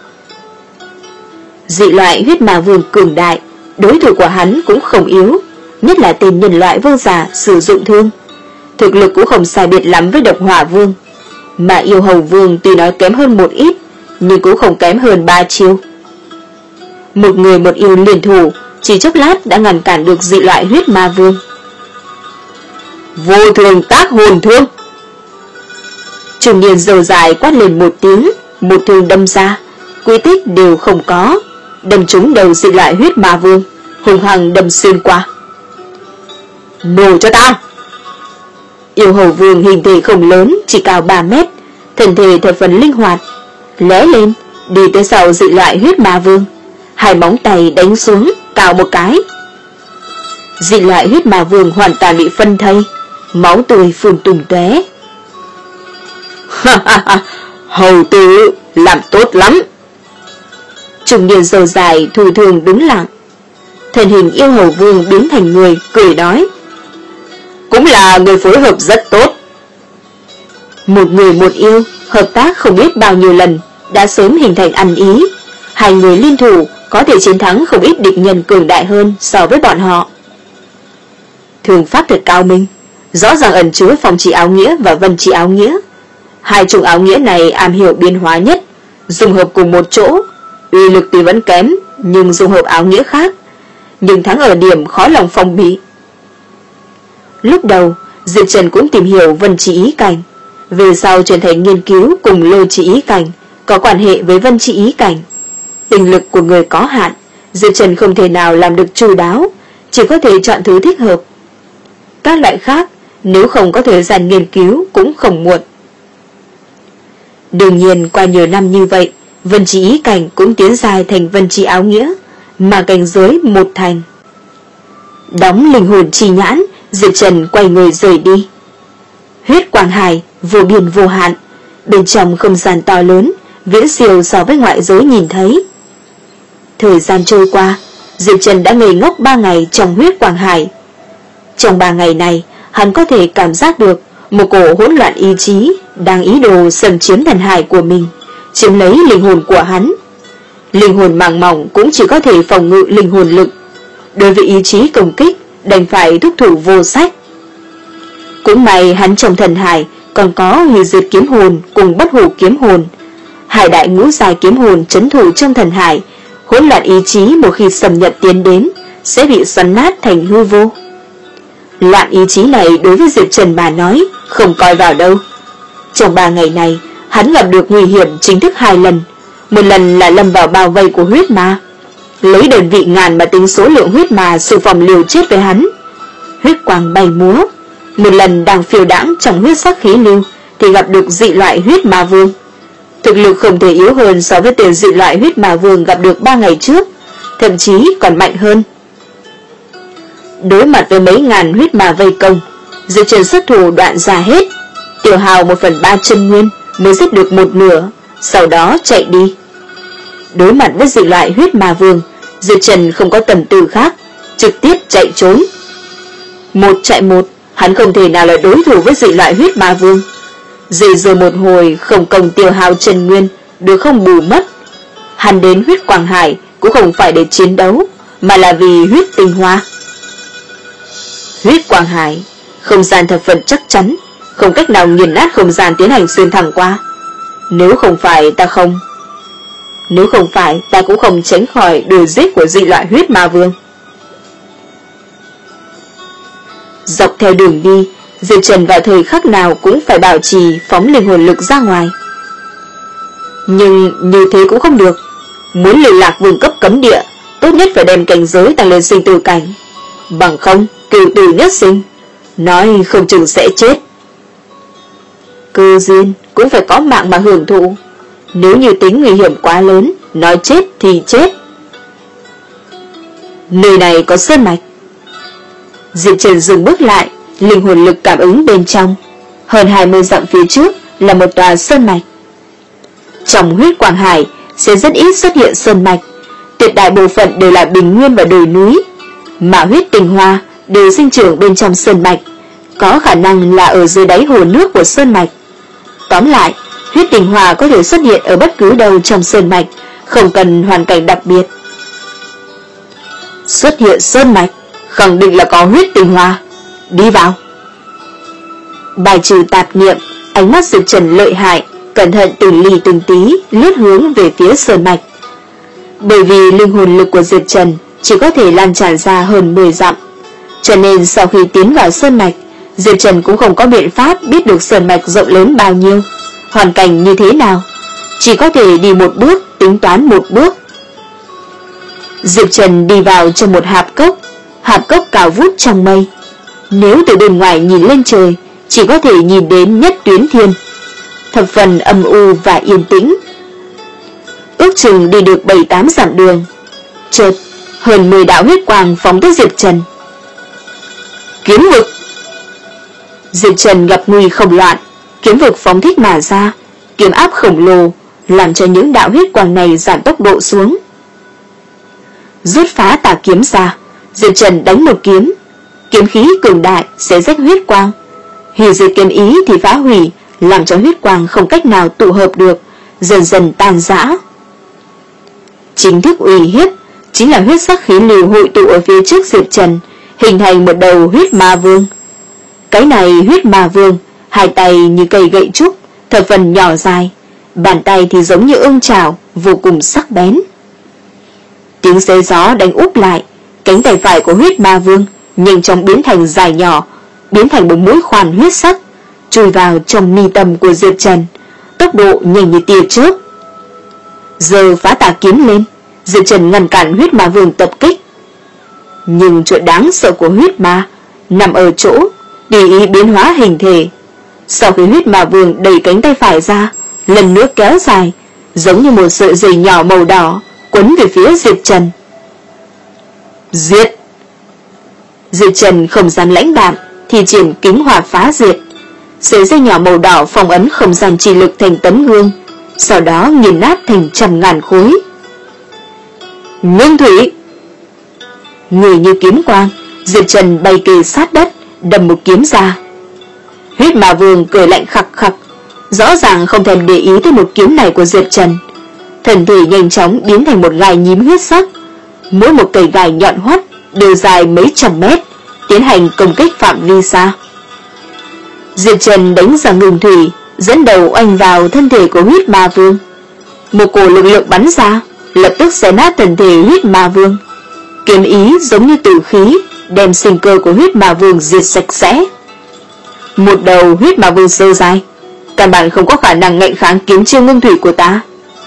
Dị loại huyết ma vương cường đại, đối thủ của hắn cũng không yếu, nhất là tên nhân loại vương giả sử dụng thương. Thực lực cũng không sai biệt lắm với độc hỏa vương, mà yêu hầu vương tuy nói kém hơn một ít, nhưng cũng không kém hơn ba chiêu. Một người một yêu liên thủ, chỉ chốc lát đã ngăn cản được dị loại huyết ma vương. Vô thường tác hồn thương. Trung niên dầu dài quát lên một tiếng, một thương đâm ra, quy tích đều không có, đâm trúng đầu dị loại huyết ma vương, hùng hăng đâm xuyên qua. Nổ cho ta! Yêu hầu vương hình thể không lớn, chỉ cao ba mét, thân thể thập phần linh hoạt, lóe lên, đi tới sau dị loại huyết ma vương, hai móng tay đánh xuống, cào một cái. Dị loại huyết ma vương hoàn toàn bị phân thây, máu tươi phun tung tóe. Hầu tử làm tốt lắm. Trung niên dầu dài thù thường đứng lặng. Thân hình yêu hầu vương biến thành người, cười nói: cũng là người phối hợp rất tốt. Một người một yêu, hợp tác không biết bao nhiêu lần, đã sớm hình thành ăn ý. Hai người liên thủ có thể chiến thắng không ít địch nhân cường đại hơn so với bọn họ. Thương pháp thật cao minh, rõ ràng ẩn chứa phong chỉ áo nghĩa và vân chỉ áo nghĩa. Hai chủng áo nghĩa này am hiểu biến hóa nhất, dùng hợp cùng một chỗ, uy lực tuy vẫn kém, nhưng dùng hợp áo nghĩa khác, nhưng thắng ở điểm khó lòng phòng bị. Lúc đầu, Diệp Trần cũng tìm hiểu vân chỉ ý cảnh, về sau chuyển thành nghiên cứu cùng lôi chỉ ý cảnh, có quan hệ với vân chỉ ý cảnh. Tinh lực của người có hạn, Diệp Trần không thể nào làm được chu đáo, chỉ có thể chọn thứ thích hợp. Các loại khác, nếu không có thời gian nghiên cứu cũng không muộn. Đương nhiên qua nhiều năm như vậy, vân chỉ ý cảnh cũng tiến dài thành vân chỉ áo nghĩa, mà cảnh giới một thành. Đóng linh hồn chi nhãn, Diệp Trần quay người rời đi. Huyết quang hải vô biên vô hạn, bên trong không gian to lớn, viễn siêu so với ngoại giới nhìn thấy. Thời gian trôi qua, Diệp Trần đã ngây ngốc ba ngày trong huyết quang hải. Trong ba ngày này, hắn có thể cảm giác được một cổ hỗn loạn ý chí đang ý đồ xâm chiếm thần hải của mình, chiếm lấy linh hồn của hắn. Linh hồn màng mỏng cũng chỉ có thể phòng ngự linh hồn lực, đối với ý chí công kích đành phải thúc thủ vô sách. Cũng may hắn trong thần hải còn có hủy diệt kiếm hồn cùng bất hủ kiếm hồn, hai đại ngũ giai kiếm hồn trấn thủ trong thần hải. Hỗn loạn ý chí một khi xâm nhập tiến đến sẽ bị xoắn nát thành hư vô. Loạn ý chí này đối với Diệp Trần mà nói không coi vào đâu. Trong ba ngày này, hắn gặp được nguy hiểm chính thức hai lần. Một lần là lâm vào bao vây của huyết ma, lấy đơn vị ngàn mà tính số lượng huyết ma xung phong liều chết với hắn. huyết quang bay múa. Một lần đang phiêu đãng trong huyết sắc khí lưu thì gặp được dị loại huyết ma vương. Thực lực không thể yếu hơn so với tiền dị loại huyết ma vương gặp được ba ngày trước, thậm chí còn mạnh hơn. Đối mặt với mấy ngàn huyết ma vây công, Diệp Trần xuất thủ đoạn ra hết, tiêu hao một phần ba chân nguyên mới giết được một nửa, sau đó chạy đi. Đối mặt với dị loại huyết ma vương, Diệp Trần không có tầm tư khác, trực tiếp chạy trốn. Một chạy một, hắn không thể nào là đối thủ với dị loại huyết ma vương. Dây dưa một hồi không công tiêu hao chân nguyên, được không bù mất. Hắn đến huyết quang hải cũng không phải để chiến đấu, mà là vì huyết tinh hoa. Huyết quang hải, không gian thập phần chắc chắn, không cách nào nghiền nát không gian tiến hành xuyên thẳng qua. Nếu không phải ta không Nếu không phải ta cũng không tránh khỏi đuổi giết của dị loại huyết ma vương. Dọc theo đường đi, Diệp Trần vào thời khắc nào cũng phải bảo trì phóng linh hồn lực ra ngoài. Nhưng như thế cũng không được. Muốn lưu lạc vương cấp cấm địa, tốt nhất phải đem cảnh giới tăng lên sinh tử cảnh. Bằng không, cửu tử nhất sinh, nói không chừng sẽ chết. Cơ duyên cũng phải có mạng mà hưởng thụ. Nếu như tính nguy hiểm quá lớn, nói chết thì chết. Nơi này có sơn mạch. Diệp Trần dừng bước lại, linh hồn lực cảm ứng bên trong. Hơn hai mươi dặm phía trước là một tòa sơn mạch. Trong huyết quang hải sẽ rất ít xuất hiện sơn mạch, tuyệt đại bộ phận đều là bình nguyên và đồi núi, mà huyết tinh hoa đều sinh trưởng bên trong sơn mạch, có khả năng là ở dưới đáy hồ nước của sơn mạch. Tóm lại, huyết tinh hoa có thể xuất hiện ở bất cứ đâu trong sơn mạch, không cần hoàn cảnh đặc biệt. Xuất hiện sơn mạch, khẳng định là có huyết tinh hoa. Đi vào. Bài trừ tạp niệm, ánh mắt Diệp Trần lợi hại, cẩn thận từng ly từng tí lướt hướng về phía sơn mạch. Bởi vì linh hồn lực của Diệp Trần chỉ có thể lan tràn ra hơn mười dặm, cho nên sau khi tiến vào sơn mạch, Diệp Trần cũng không có biện pháp biết được sơn mạch rộng lớn bao nhiêu, hoàn cảnh như thế nào, chỉ có thể đi một bước tính toán một bước. Diệp Trần đi vào trong một hạp cốc, hạp cốc cao vút trong mây. Nếu từ bên ngoài nhìn lên trời, chỉ có thể nhìn đến nhất tuyến thiên, thập phần âm u và yên tĩnh. Ước chừng đi được bảy tám dặm đường, chợt hơn mười đạo huyết quang phóng tới Diệp Trần. Kiếm vực. Diệp Trần gặp nguy không loạn, kiếm vực phóng thích mà ra, kiếm áp khổng lồ làm cho những đạo huyết quang này giảm tốc độ xuống. Rút phá tà kiếm ra, Diệp Trần đánh một kiếm, kiếm khí cường đại sẽ rách huyết quang, hủy diệt kiếm ý thì phá hủy, làm cho huyết quang không cách nào tụ hợp được, dần dần tan rã. Chính thức uy hiếp chính là huyết sắc khí lưu hội tụ ở phía trước Diệp Trần, hình thành một đầu huyết ma vương. Cái này huyết ma vương, hai tay như cây gậy trúc, thập phần nhỏ dài, bàn tay thì giống như ương chảo, vô cùng sắc bén. Tiếng xé gió đánh úp lại, cánh tay phải của huyết ma vương nhanh chóng biến thành dài nhỏ, biến thành một mũi khoan huyết sắc, chui vào trong mi tâm của Diệp Trần, tốc độ nhanh như tia chớp. Giờ phá tà kiếm lên, Diệp Trần ngăn cản huyết ma vương tập kích. Nhưng chuyện đáng sợ của huyết ma nằm ở chỗ tùy ý biến hóa hình thể. Sau khi huyết ma vương đẩy cánh tay phải ra, lần nữa kéo dài, giống như một sợi dây nhỏ màu đỏ quấn về phía Diệp Trần. Diệt! Diệp Trần không dám lãnh đạm, thì triển kính hỏa phá diệt. Sợi dây nhỏ màu đỏ phong ấn không gian trì lực thành tấm gương, sau đó nghiền nát thành trăm ngàn khối. Ngưng thủy! Người như kiếm quang, Diệp Trần bay kề sát đất, đâm một kiếm ra. Huyết ma vương cười lạnh khặc khặc, rõ ràng không thèm để ý tới một kiếm này của Diệp Trần. Thân thể nhanh chóng biến thành một gai nhím huyết sắc, mỗi một cây gai nhọn hoắt đều dài mấy trăm mét, tiến hành công kích phạm vi xa. Diệp Trần đánh ra ngừng thủy, dẫn đầu oanh vào thân thể của huyết ma vương. Một cổ lực lượng bắn ra, lập tức xé nát thân thể huyết ma vương. Kiếm ý giống như tử khí, đem sinh cơ của huyết ma vương diệt sạch sẽ. Một đầu huyết ma vương sơ dài, căn bản không có khả năng ngạnh kháng kiếm chiêu ngưng thủy của ta.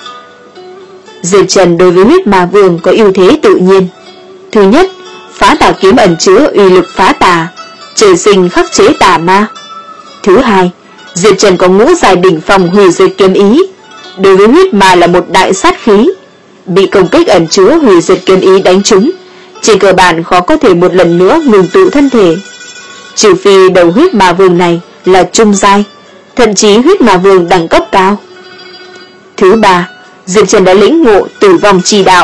Diệp Trần đối với huyết ma vương có ưu thế tự nhiên. Thứ nhất, phá tà kiếm ẩn chứa uy lực phá tà, trời sinh khắc chế tà ma. Thứ hai, Diệp Trần có ngũ giai đỉnh phong hủy diệt kiếm ý, đối với huyết ma là một đại sát khí. Bị công kích ẩn chứa hủy diệt kiếm ý đánh trúng, trên cơ bản khó có thể một lần nữa ngừng tụ thân thể. Trừ phi đầu huyết ma vương này là trung giai, thậm chí huyết ma vương đẳng cấp cao. Thứ ba, Diệp Trần đã lĩnh ngộ tử vong chi đạo.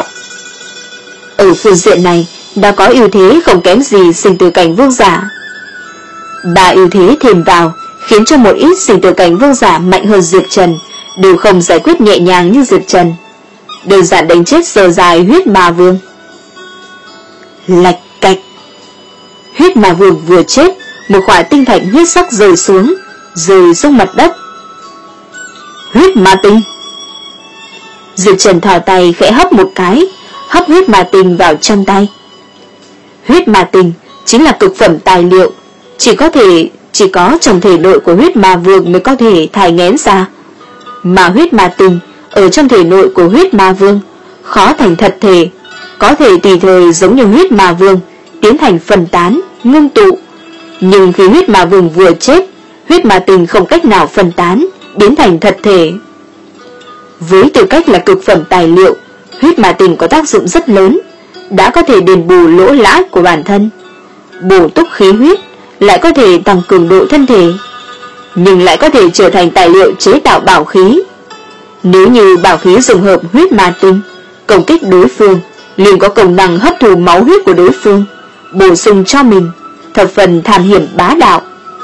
Ở phương diện này đã có ưu thế không kém gì sinh tử cảnh vương giả. Ba ưu thế thêm vào khiến cho một ít sinh tử cảnh vương giả mạnh hơn Diệp Trần đều không giải quyết nhẹ nhàng như Diệp Trần, đơn giản đánh chết sơ dài huyết ma vương. Lạch cạch, huyết ma vương vừa chết, một quả tinh thạch huyết sắc rơi xuống, rơi xuống mặt đất. Huyết ma tinh. Diệp Trần thò tay khẽ hấp một cái, hấp huyết ma tinh vào trong tay. Huyết ma tinh chính là cực phẩm tài liệu, chỉ có thể chỉ có trong thể nội của huyết ma vương mới có thể thai nghén ra. Mà huyết ma tinh ở trong thể nội của huyết ma vương khó thành thật thể, có thể tùy thời giống như huyết ma vương tiến thành phân tán, ngưng tụ. Nhưng khi huyết ma vương vừa chết, huyết ma tinh không cách nào phân tán, biến thành thật thể. Với tư cách là cực phẩm tài liệu, huyết ma tinh có tác dụng rất lớn, đã có thể đền bù lỗ lã của bản thân, bổ túc khí huyết, lại có thể tăng cường độ thân thể, nhưng lại có thể trở thành tài liệu chế tạo bảo khí. Nếu như bảo khí dùng hợp huyết ma tinh, công kích đối phương liền có công năng hấp thụ máu huyết của đối phương, bổ sung cho mình, thập phần thảm hiểm bá đạo.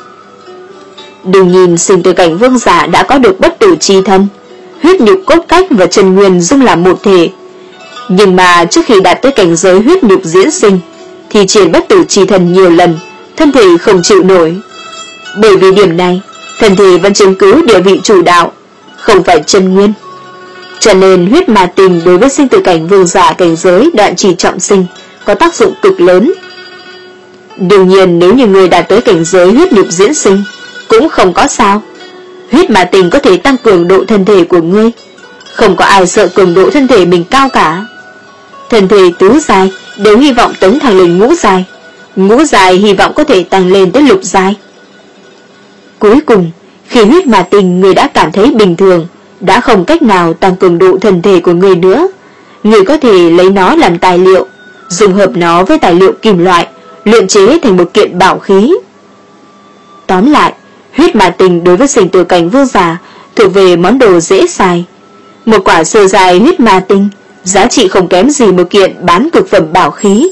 Đừng nhìn sinh tử cảnh vương giả đã có được bất tử chi thân, huyết nhục cốt cách và chân nguyên dung làm một thể, nhưng mà trước khi đạt tới cảnh giới huyết nhục diễn sinh thì triển bất tử chi thân nhiều lần, thân thể không chịu nổi. Bởi vì điểm này, thân thể vẫn chiếm cứ địa vị chủ đạo, không phải chân nguyên. Cho nên huyết ma tinh đối với sinh tử cảnh vương giả cảnh giới đoạn chỉ trọng sinh có tác dụng cực lớn. Đương nhiên nếu như người đạt tới cảnh giới huyết nhục diễn sinh cũng không có sao. Huyết ma tinh có thể tăng cường độ thân thể của ngươi, không có ai sợ cường độ thân thể mình cao cả. Thân thể tứ giai đều hy vọng tấn thẳng lên ngũ giai, ngũ giai hy vọng có thể tăng lên tới lục giai. Cuối cùng, khi huyết ma tinh người đã cảm thấy bình thường, đã không cách nào tăng cường độ thân thể của người nữa, người có thể lấy nó làm tài liệu, dùng hợp nó với tài liệu kim loại, luyện chế thành một kiện bảo khí. Tóm lại, huyết ma tinh đối với sinh tử cảnh vương giả thuộc về món đồ dễ xài. Một quả sơ dài huyết ma tinh giá trị không kém gì một kiện bán cực phẩm bảo khí.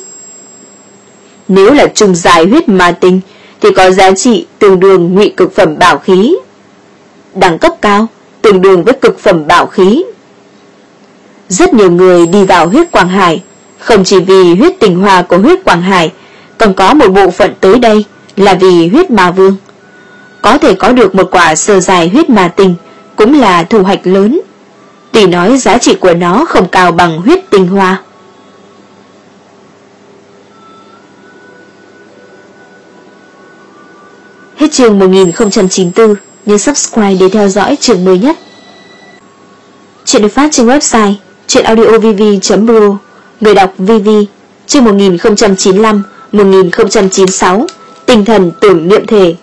Nếu là trung dài huyết ma tinh thì có giá trị tương đương ngụy cực phẩm bảo khí. Đẳng cấp cao tương đương với cực phẩm bảo khí. Rất nhiều người đi vào huyết Quang Hải không chỉ vì huyết tinh hoa của huyết Quang Hải, còn có một bộ phận tới đây là vì huyết ma vương. Có thể có được một quả sơ dài huyết ma tinh cũng là thu hoạch lớn, tuy nói giá trị của nó không cao bằng huyết tinh hoa. Hết chương một nghìn không trăm chín mươi tư, nhớ subscribe để theo dõi chương mới nhất. Chuyện được phát trên website chuyenaudiovv chấm pro, người đọc vv, chương một nghìn không trăm chín mươi lăm một nghìn không trăm chín mươi sáu, tinh thần tưởng niệm thể.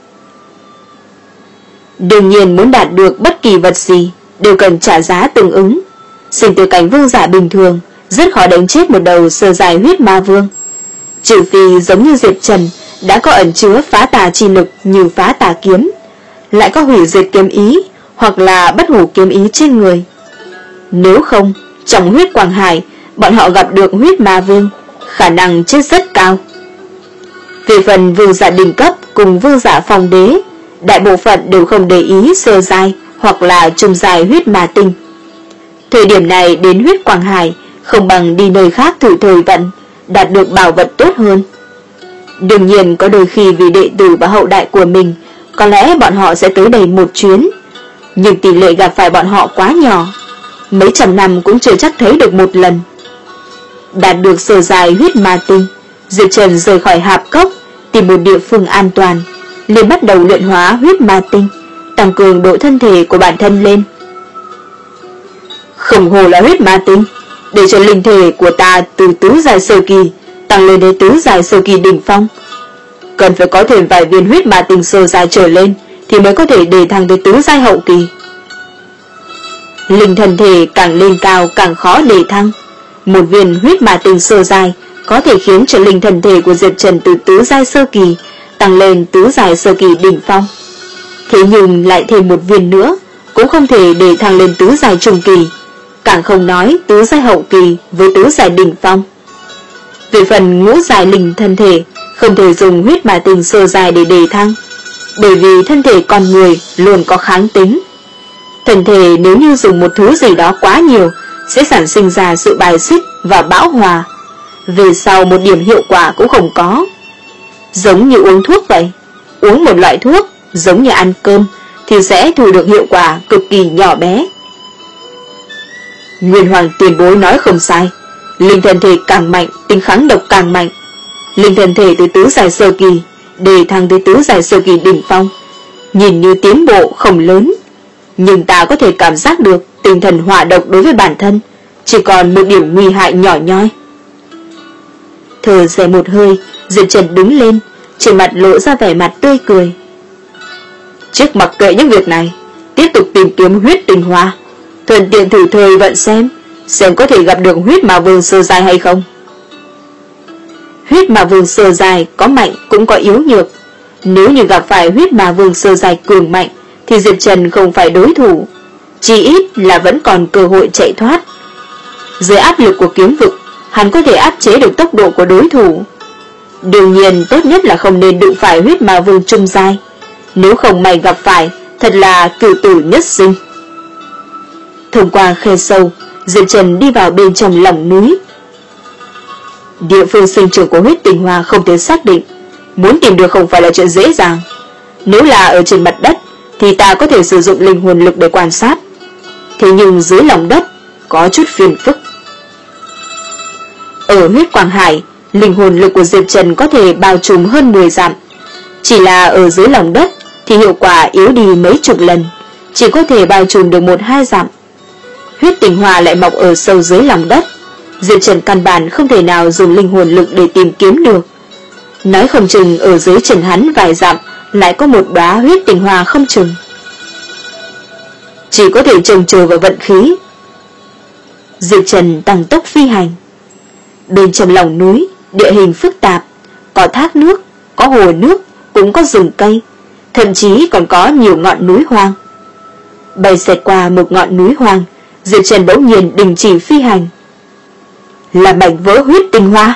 Đương nhiên muốn đạt được bất kỳ vật gì đều cần trả giá tương ứng. Sinh tử cảnh vương giả bình thường rất khó đánh chết một đầu sơ dài huyết ma vương, trừ phi giống như Diệp Trần đã có ẩn chứa phá tà chi lực như phá tà kiếm, lại có hủy diệt kiếm ý hoặc là bất hủ kiếm ý trên người. Nếu không, trong huyết Quang Hải bọn họ gặp được huyết ma vương, khả năng chết rất cao. Về phần vương giả đỉnh cấp cùng vương giả phong đế, đại bộ phận đều không để ý sơ giai hoặc là trung giai huyết ma tinh. Thời điểm này đến huyết Quang Hải không bằng đi nơi khác thử thời vận, đạt được bảo vật tốt hơn. Đương nhiên có đôi khi vì đệ tử và hậu đại của mình, có lẽ bọn họ sẽ tới đây một chuyến, nhưng tỷ lệ gặp phải bọn họ quá nhỏ, mấy trăm năm cũng chưa chắc thấy được một lần. Đạt được sơ dài huyết ma tinh, Diệp Trần rời khỏi hạp cốc, tìm một địa phương an toàn, liền bắt đầu luyện hóa huyết ma tinh, tăng cường độ thân thể của bản thân lên. Khổng hồ là huyết ma tinh, để cho linh thể của ta từ tứ giai sơ kỳ tăng lên đến tứ giai sơ kỳ đỉnh phong. cần phải có thêm vài viên huyết ma tinh sơ giai trở lên thì mới có thể đề thăng tới tứ giai hậu kỳ. Linh thần thể càng lên cao càng khó đề thăng. Một viên huyết ma tinh sơ giai có thể khiến cho linh thần thể của Diệp Trần từ tứ giai sơ kỳ tăng lên tứ giai sơ kỳ đỉnh phong. Thế nhưng lại thêm một viên nữa cũng không thể đề thăng lên tứ giai trung kỳ, càng không nói tứ giai hậu kỳ với tứ giai đỉnh phong. Về phần ngũ giai linh thân thể không thể dùng huyết ma tinh sơ giai để đề thăng, bởi vì thân thể con người luôn có kháng tính. Thân thể nếu như dùng một thứ gì đó quá nhiều sẽ sản sinh ra sự bài xích và bão hòa, về sau một điểm hiệu quả cũng không có. Giống như uống thuốc vậy, uống một loại thuốc giống như ăn cơm thì sẽ thu được hiệu quả cực kỳ nhỏ bé. Nguyên Hoàng tiền bối nói không sai, linh thân thể càng mạnh, tính kháng độc càng mạnh. Linh thân thể từ tứ giai sơ kỳ đề thăng tới tứ giai sơ kỳ đỉnh phong, nhìn như tiến bộ không lớn, nhưng ta có thể cảm giác được tinh thần hỏa độc đối với bản thân chỉ còn một điểm nguy hại nhỏ nhoi. Thở dài một hơi, Diệp Trần đứng lên, trên mặt lộ ra vẻ mặt tươi cười. Trước mặc kệ những việc này, tiếp tục tìm kiếm huyết tinh hoa, thuận tiện thử thời vận xem xem có thể gặp được huyết ma vương sơ giai hay không. Huyết ma vương sơ giai có mạnh cũng có yếu nhược, nếu như gặp phải huyết ma vương sơ giai cường mạnh thì Diệp Trần không phải đối thủ, chỉ ít là vẫn còn cơ hội chạy thoát. Dưới áp lực của kiếm vực, hắn có thể áp chế được tốc độ của đối thủ. Đương nhiên tốt nhất là không nên đụng phải huyết ma vương trung giai, nếu không may gặp phải thật là cửu tử nhất sinh. Thông qua khe sâu, Diệp Trần đi vào bên trong lòng núi. Địa phương sinh trưởng của huyết tinh hoa không thể xác định, muốn tìm được không phải là chuyện dễ dàng. Nếu là ở trên mặt đất thì ta có thể sử dụng linh hồn lực để quan sát, thế nhưng dưới lòng đất có chút phiền phức. Ở huyết quang hải, linh hồn lực của Diệp Trần có thể bao trùm hơn mười dặm, chỉ là ở dưới lòng đất thì hiệu quả yếu đi mấy chục lần, chỉ có thể bao trùm được một hai dặm. Huyết tinh hoa lại mọc ở sâu dưới lòng đất, Diệp Trần căn bản không thể nào dùng linh hồn lực để tìm kiếm được. Nói không chừng ở dưới chân hắn vài dặm lại có một đóa huyết tinh hoa không chừng. Chỉ có thể trông chờ vào vận khí. Diệp Trần tăng tốc phi hành. Bên trong lòng núi, địa hình phức tạp, có thác nước, có hồ nước, cũng có rừng cây, thậm chí còn có nhiều ngọn núi hoang. Bay xẹt qua một ngọn núi hoang, Diệp Trần bỗng nhiên đình chỉ phi hành. Là mảnh vỡ huyết tinh hoa.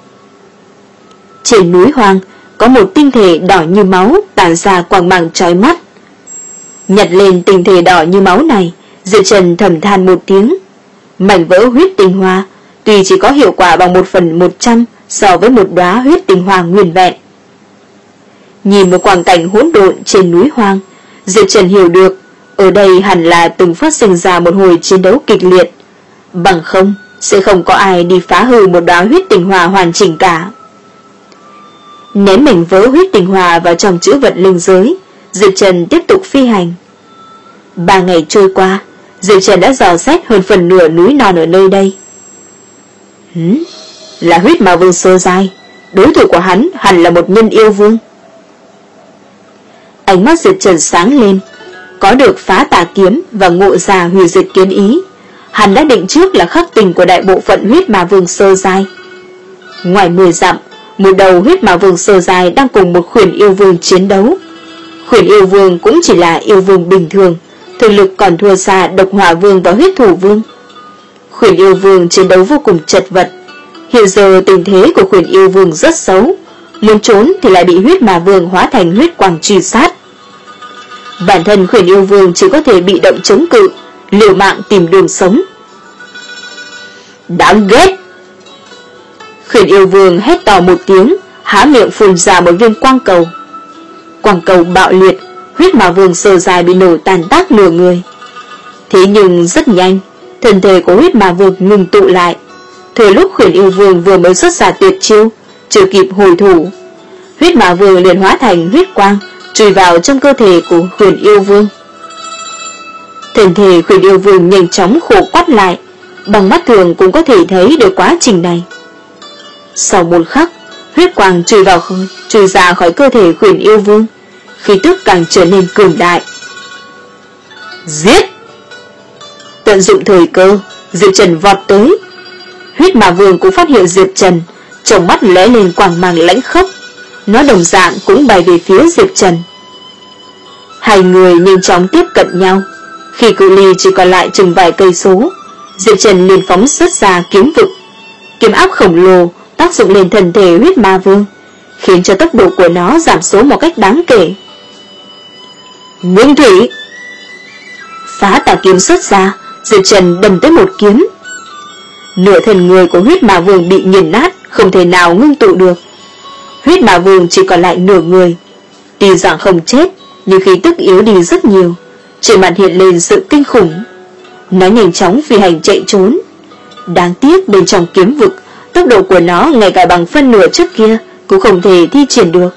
Trên núi hoang có một tinh thể đỏ như máu tản ra quang mang chói mắt. Nhặt lên tinh thể đỏ như máu này, Diệp Trần thầm than một tiếng. Mảnh vỡ huyết tinh hoa tuy chỉ có hiệu quả bằng một phần một trăm so với một đóa huyết tinh hoa nguyên vẹn. Nhìn một quang cảnh hỗn độn trên núi hoang, Diệp Trần hiểu được ở đây hẳn là từng phát sinh ra một hồi chiến đấu kịch liệt, bằng không sẽ không có ai đi phá hư một đóa huyết tinh hoa hoàn chỉnh cả. Ném mảnh vỡ huyết tinh hoa vào trong chữ vật linh giới, Diệp Trần tiếp tục phi hành. Ba ngày trôi qua, Diệp Trần đã dò xét hơn phần nửa núi non ở nơi đây. Hửm, là huyết ma vương sơ giai, đối thủ của hắn hẳn là một nhân yêu vương. Ánh mắt Diệp Trần sáng lên, có được phá tà kiếm và ngộ già hủy diệt kiến ý, hắn đã định trước là khắc tình của đại bộ phận huyết ma vương sơ giai. Ngoài mười dặm, một đầu huyết ma vương sơ giai đang cùng một khuyển yêu vương chiến đấu. Khuyển yêu vương cũng chỉ là yêu vương bình thường, thực lực còn thua xa độc hỏa vương và huyết thủ vương. Khuyển yêu vương chiến đấu vô cùng chật vật. Hiện giờ tình thế của khuyển yêu vương rất xấu, muốn trốn thì lại bị huyết ma vương hóa thành huyết quang truy sát. Bản thân khuyển yêu vương chỉ có thể bị động chống cự, liều mạng tìm đường sống. Đáng ghét! Khuyển yêu vương hét to một tiếng, há miệng phun ra một viên quang cầu. Quang cầu bạo liệt, huyết ma vương sơ dài bị nổ tàn tác nửa người. Thế nhưng rất nhanh, thân thể của huyết ma vương ngừng tụ lại. Thời lúc khuyển yêu vương vừa mới xuất ra tuyệt chiêu, chưa kịp hồi thủ, huyết ma vương liền hóa thành huyết quang, chui vào trong cơ thể của khuyển yêu vương. Thân thể khuyển yêu vương nhanh chóng khô quắt lại, bằng mắt thường cũng có thể thấy được quá trình này. Sau một khắc, huyết quang chui vào chui ra khỏi cơ thể Huyền Yêu Vương, khí tức càng trở nên cường đại. Giết! Tận dụng thời cơ, Diệp Trần vọt tới. Huyết Ma Vương cũng phát hiện Diệp Trần, trong mắt lóe lên quang mang lãnh khốc, nó đồng dạng cũng bay về phía Diệp Trần. Hai người nhanh chóng tiếp cận nhau. Khi cự ly chỉ còn lại chừng vài cây số, Diệp Trần liền phóng xuất ra kiếm vực. Kiếm áp khổng lồ tác dụng lên thân thể Huyết Ma Vương, khiến cho tốc độ của nó giảm số một cách đáng kể. Nguyên thủy! Phá tà kiếm xuất ra, Diệp Trần đâm tới một kiếm. Nửa thân người của Huyết Ma Vương bị nghiền nát, không thể nào ngưng tụ được. Huyết Ma Vương chỉ còn lại nửa người, tuy rằng không chết, nhưng khí tức yếu đi rất nhiều, trên mặt hiện lên sự kinh khủng. Nó nhanh chóng phi hành chạy trốn. Đáng tiếc bên trong kiếm vực, tốc độ của nó ngay cả bằng phân nửa trước kia cũng không thể thi triển được.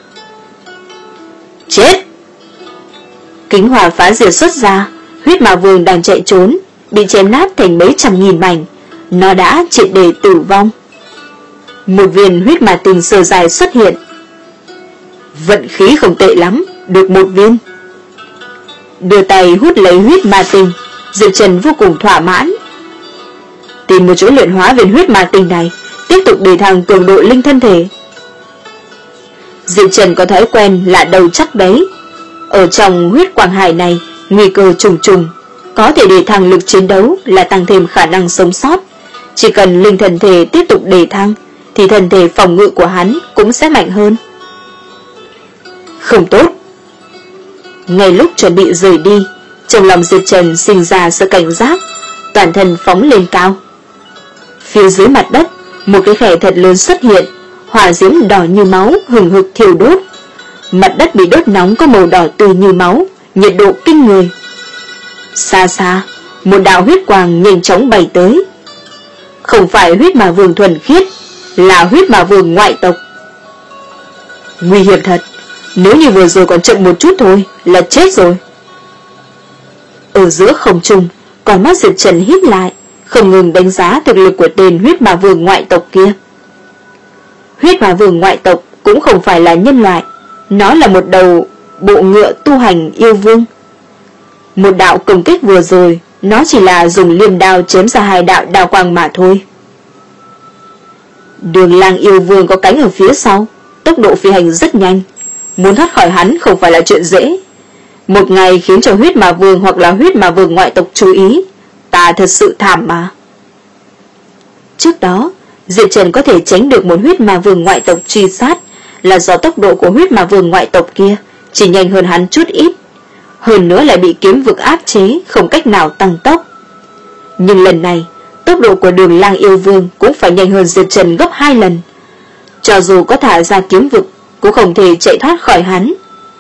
Chết! Kính hỏa phá diệt xuất ra, Huyết Ma Vương đang chạy trốn, bị chém nát thành mấy trăm nghìn mảnh, nó đã triệt để tử vong. Một viên huyết ma tinh sơ dài xuất hiện. Vận khí không tệ lắm, được một viên. Đưa tay hút lấy huyết ma tinh, Diệp Trần vô cùng thỏa mãn. Tìm một chỗ luyện hóa viên huyết ma tinh này, tiếp tục để thăng cường độ linh thân thể. Diệp Trần có thói quen là đầu chắc đấy. Ở trong huyết quang hải này, nguy cơ trùng trùng, có thể để thăng lực chiến đấu là tăng thêm khả năng sống sót. Chỉ cần linh thân thể tiếp tục đề thăng, thì thân thể phòng ngự của hắn cũng sẽ mạnh hơn. Không tốt. Ngay lúc chuẩn bị rời đi, trong lòng Diệp Trần sinh ra sự cảnh giác, toàn thân phóng lên cao. Phía dưới mặt đất, một cái khe thật lớn xuất hiện, hỏa diễm đỏ như máu hừng hực thiêu đốt. Mặt đất bị đốt nóng có màu đỏ tươi như máu, nhiệt độ kinh người. Xa xa, một đạo huyết quang nhanh chóng bay tới. Không phải huyết ma vương thuần khiết, là huyết ma vương ngoại tộc. Nguy hiểm thật, nếu như vừa rồi còn chậm một chút thôi là chết rồi. Ở giữa không trung, con mắt Diệp Trần híp lại, không ngừng đánh giá thực lực của tên huyết ma vương ngoại tộc kia. Huyết ma vương ngoại tộc cũng không phải là nhân loại, nó là một đầu bộ ngựa tu hành yêu vương. Một đạo công kích vừa rồi, nó chỉ là dùng liềm đao chém ra hai đạo đao quang mà thôi. Đường Lang yêu vương có cánh ở phía sau, tốc độ phi hành rất nhanh, muốn thoát khỏi hắn không phải là chuyện dễ. Một ngày khiến cho huyết ma vương hoặc là huyết ma vương ngoại tộc chú ý, ta thật sự thảm mà. Trước đó, Diệp Trần có thể tránh được một huyết ma vương ngoại tộc truy sát là do tốc độ của huyết ma vương ngoại tộc kia chỉ nhanh hơn hắn chút ít, hơn nữa lại bị kiếm vực áp chế, không cách nào tăng tốc. Nhưng lần này, tốc độ của Đường Lang yêu vương cũng phải nhanh hơn Diệp Trần gấp hai lần. Cho dù có thả ra kiếm vực, cũng không thể chạy thoát khỏi hắn.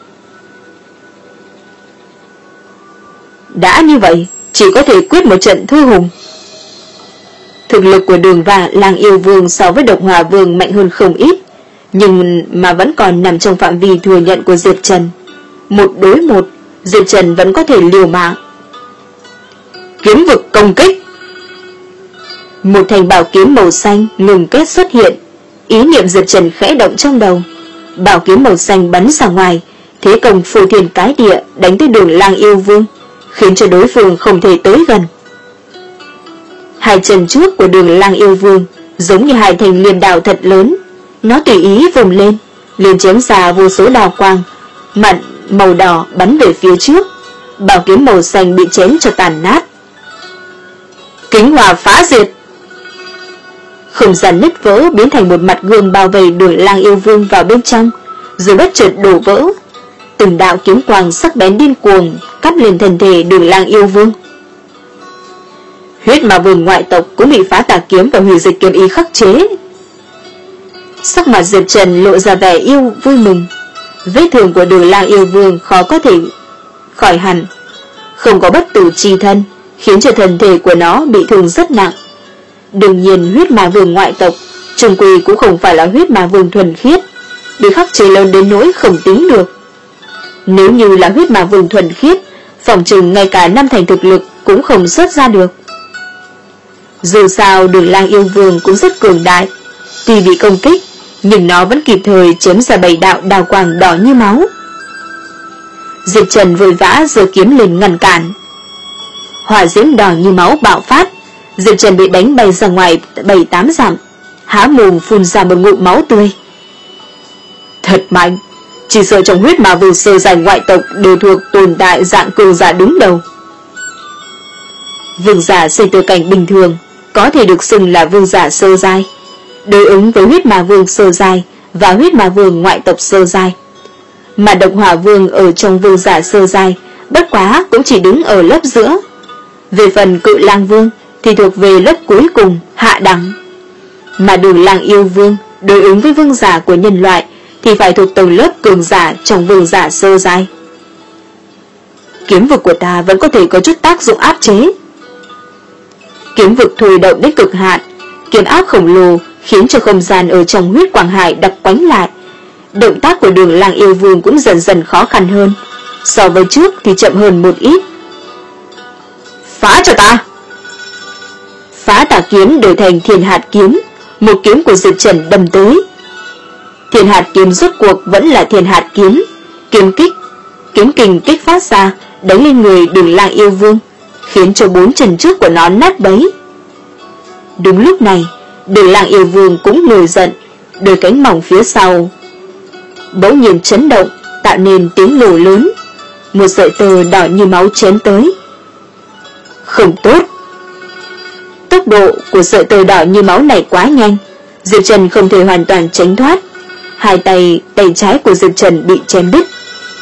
Đã như vậy, chỉ có thể quyết một trận thư hùng. Thực lực của Đường và Lang yêu vương so với Độc Hỏa vương mạnh hơn không ít, nhưng mà vẫn còn nằm trong phạm vi thừa nhận của Diệp Trần. Một đối một, Diệp Trần vẫn có thể liều mạng. Kiếm vực công kích. Một thanh bảo kiếm màu xanh ngừng kết xuất hiện. Ý niệm Diệp Trần khẽ động trong đầu. Bảo kiếm màu xanh bắn ra ngoài, thế công phô thiên cái địa đánh tới Đường Lang yêu vương, khiến cho đối phương không thể tới gần. Hai chân trước của Đường Lang yêu vương giống như hai thanh liềm đao thật lớn, nó tùy ý vùng lên, liền chém ra vô số đao quang, mặt màu đỏ bắn về phía trước. Bảo kiếm màu xanh bị chém cho tàn nát. Kính hỏa phá diệt. Không gian nứt vỡ biến thành một mặt gương bao vây Đường Lang yêu vương vào bên trong, rồi bất chợt đổ vỡ. Từng đạo kiếm quang sắc bén điên cuồng cắt lên thân thể Đường Lang yêu vương. Huyết ma vương ngoại tộc cũng bị phá tà kiếm và hủy diệt kiếm ý khắc chế. Sắc mặt Diệp Trần lộ ra vẻ yêu vui mừng. Vết thương của Đường Lang yêu vương khó có thể khỏi hẳn, không có bất tử chi thân, khiến cho thân thể của nó bị thương rất nặng. Đương nhiên huyết ma vương ngoại tộc chung quy cũng không phải là huyết ma vương thuần khiết, bị khắc chế lớn đến nỗi không tính được. Nếu như là huyết ma vương thuần khiết, phòng chừng ngay cả năm thành thực lực cũng không xuất ra được. Dù sao Đường Lang yêu vương cũng rất cường đại, tuy bị công kích nhưng nó vẫn kịp thời chém ra bảy đạo đào quang đỏ như máu. Diệp Trần vội vã giơ kiếm lên ngăn cản. Hỏa diễm đỏ như máu bạo phát, Diệp Trần bị đánh bay ra ngoài bảy tám dặm, há mồm phun ra một ngụm máu tươi. Thật mạnh, chỉ sợ trong huyết ma vương sơ giai ngoại tộc đều thuộc tồn tại dạng cường giả đứng đầu. Vương giả xây tư cảnh bình thường có thể được xưng là vương giả sơ giai, đối ứng với huyết ma vương sơ giai và huyết ma vương ngoại tộc sơ giai. Mà độc hỏa vương ở trong vương giả sơ giai bất quá cũng chỉ đứng ở lớp giữa. Về phần cự lang vương thì thuộc về lớp cuối cùng, hạ đẳng. Mà đường lang yêu vương đối ứng với vương giả của nhân loại thì phải thuộc tầng lớp cường giả trong vương giả sơ giai. Kiếm vực của ta vẫn có thể có chút tác dụng áp chế. Kiếm vực thôi động đến cực hạn, kiếm áp khổng lồ khiến cho không gian ở trong huyết quang hải đặc quánh lại. Động tác của đường lang yêu vương cũng dần dần khó khăn hơn, so với trước thì chậm hơn một ít. Phá cho ta! Phá tà kiếm đổi thành thiên hạt kiếm, một kiếm của Diệp Trần đâm tới. Thiên hạt kiếm rốt cuộc vẫn là thiên hạt kiếm, kiếm kích, kiếm kình kích phát ra đánh lên người đường lang yêu vương, khiến cho bốn chân trước của nó nát bấy. Đúng lúc này, đường lang yêu vương cũng nổi giận, đôi cánh mỏng phía sau bỗng nhiên chấn động, tạo nên tiếng nổ lớn. Một sợi tơ đỏ như máu chém tới. Không tốt! Tốc độ của sợi tơ đỏ như máu này quá nhanh, Diệp Trần không thể hoàn toàn tránh thoát. Hai tay, tay trái của Diệp Trần bị chém đứt.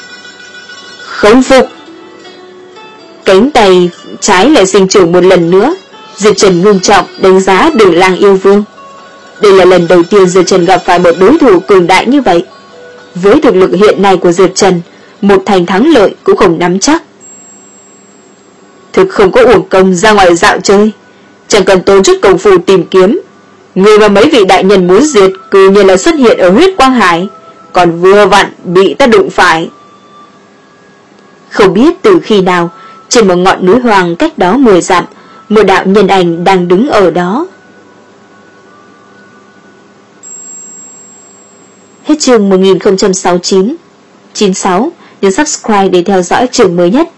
Không phục! Cánh tay trái lại sinh trưởng một lần nữa. Diệp Trần ngưng trọng đánh giá đường lang yêu vương. Đây là lần đầu tiên Diệp Trần gặp phải một đối thủ cường đại như vậy. Với thực lực hiện nay của Diệp Trần, một thành thắng lợi cũng không nắm chắc. Thực không có uổng công ra ngoài dạo chơi, chẳng cần tốn chút công phu tìm kiếm. Người mà mấy vị đại nhân muốn diệt cứ như là xuất hiện ở huyết quang hải, còn vừa vặn bị ta đụng phải. Không biết từ khi nào, trên một ngọn núi hoang cách đó mười dặm, một đạo nhân ảnh đang đứng ở đó. Hết chương một nghìn không trăm sáu mươi chín. chín sáu, nhấn subscribe để theo dõi chương mới nhất.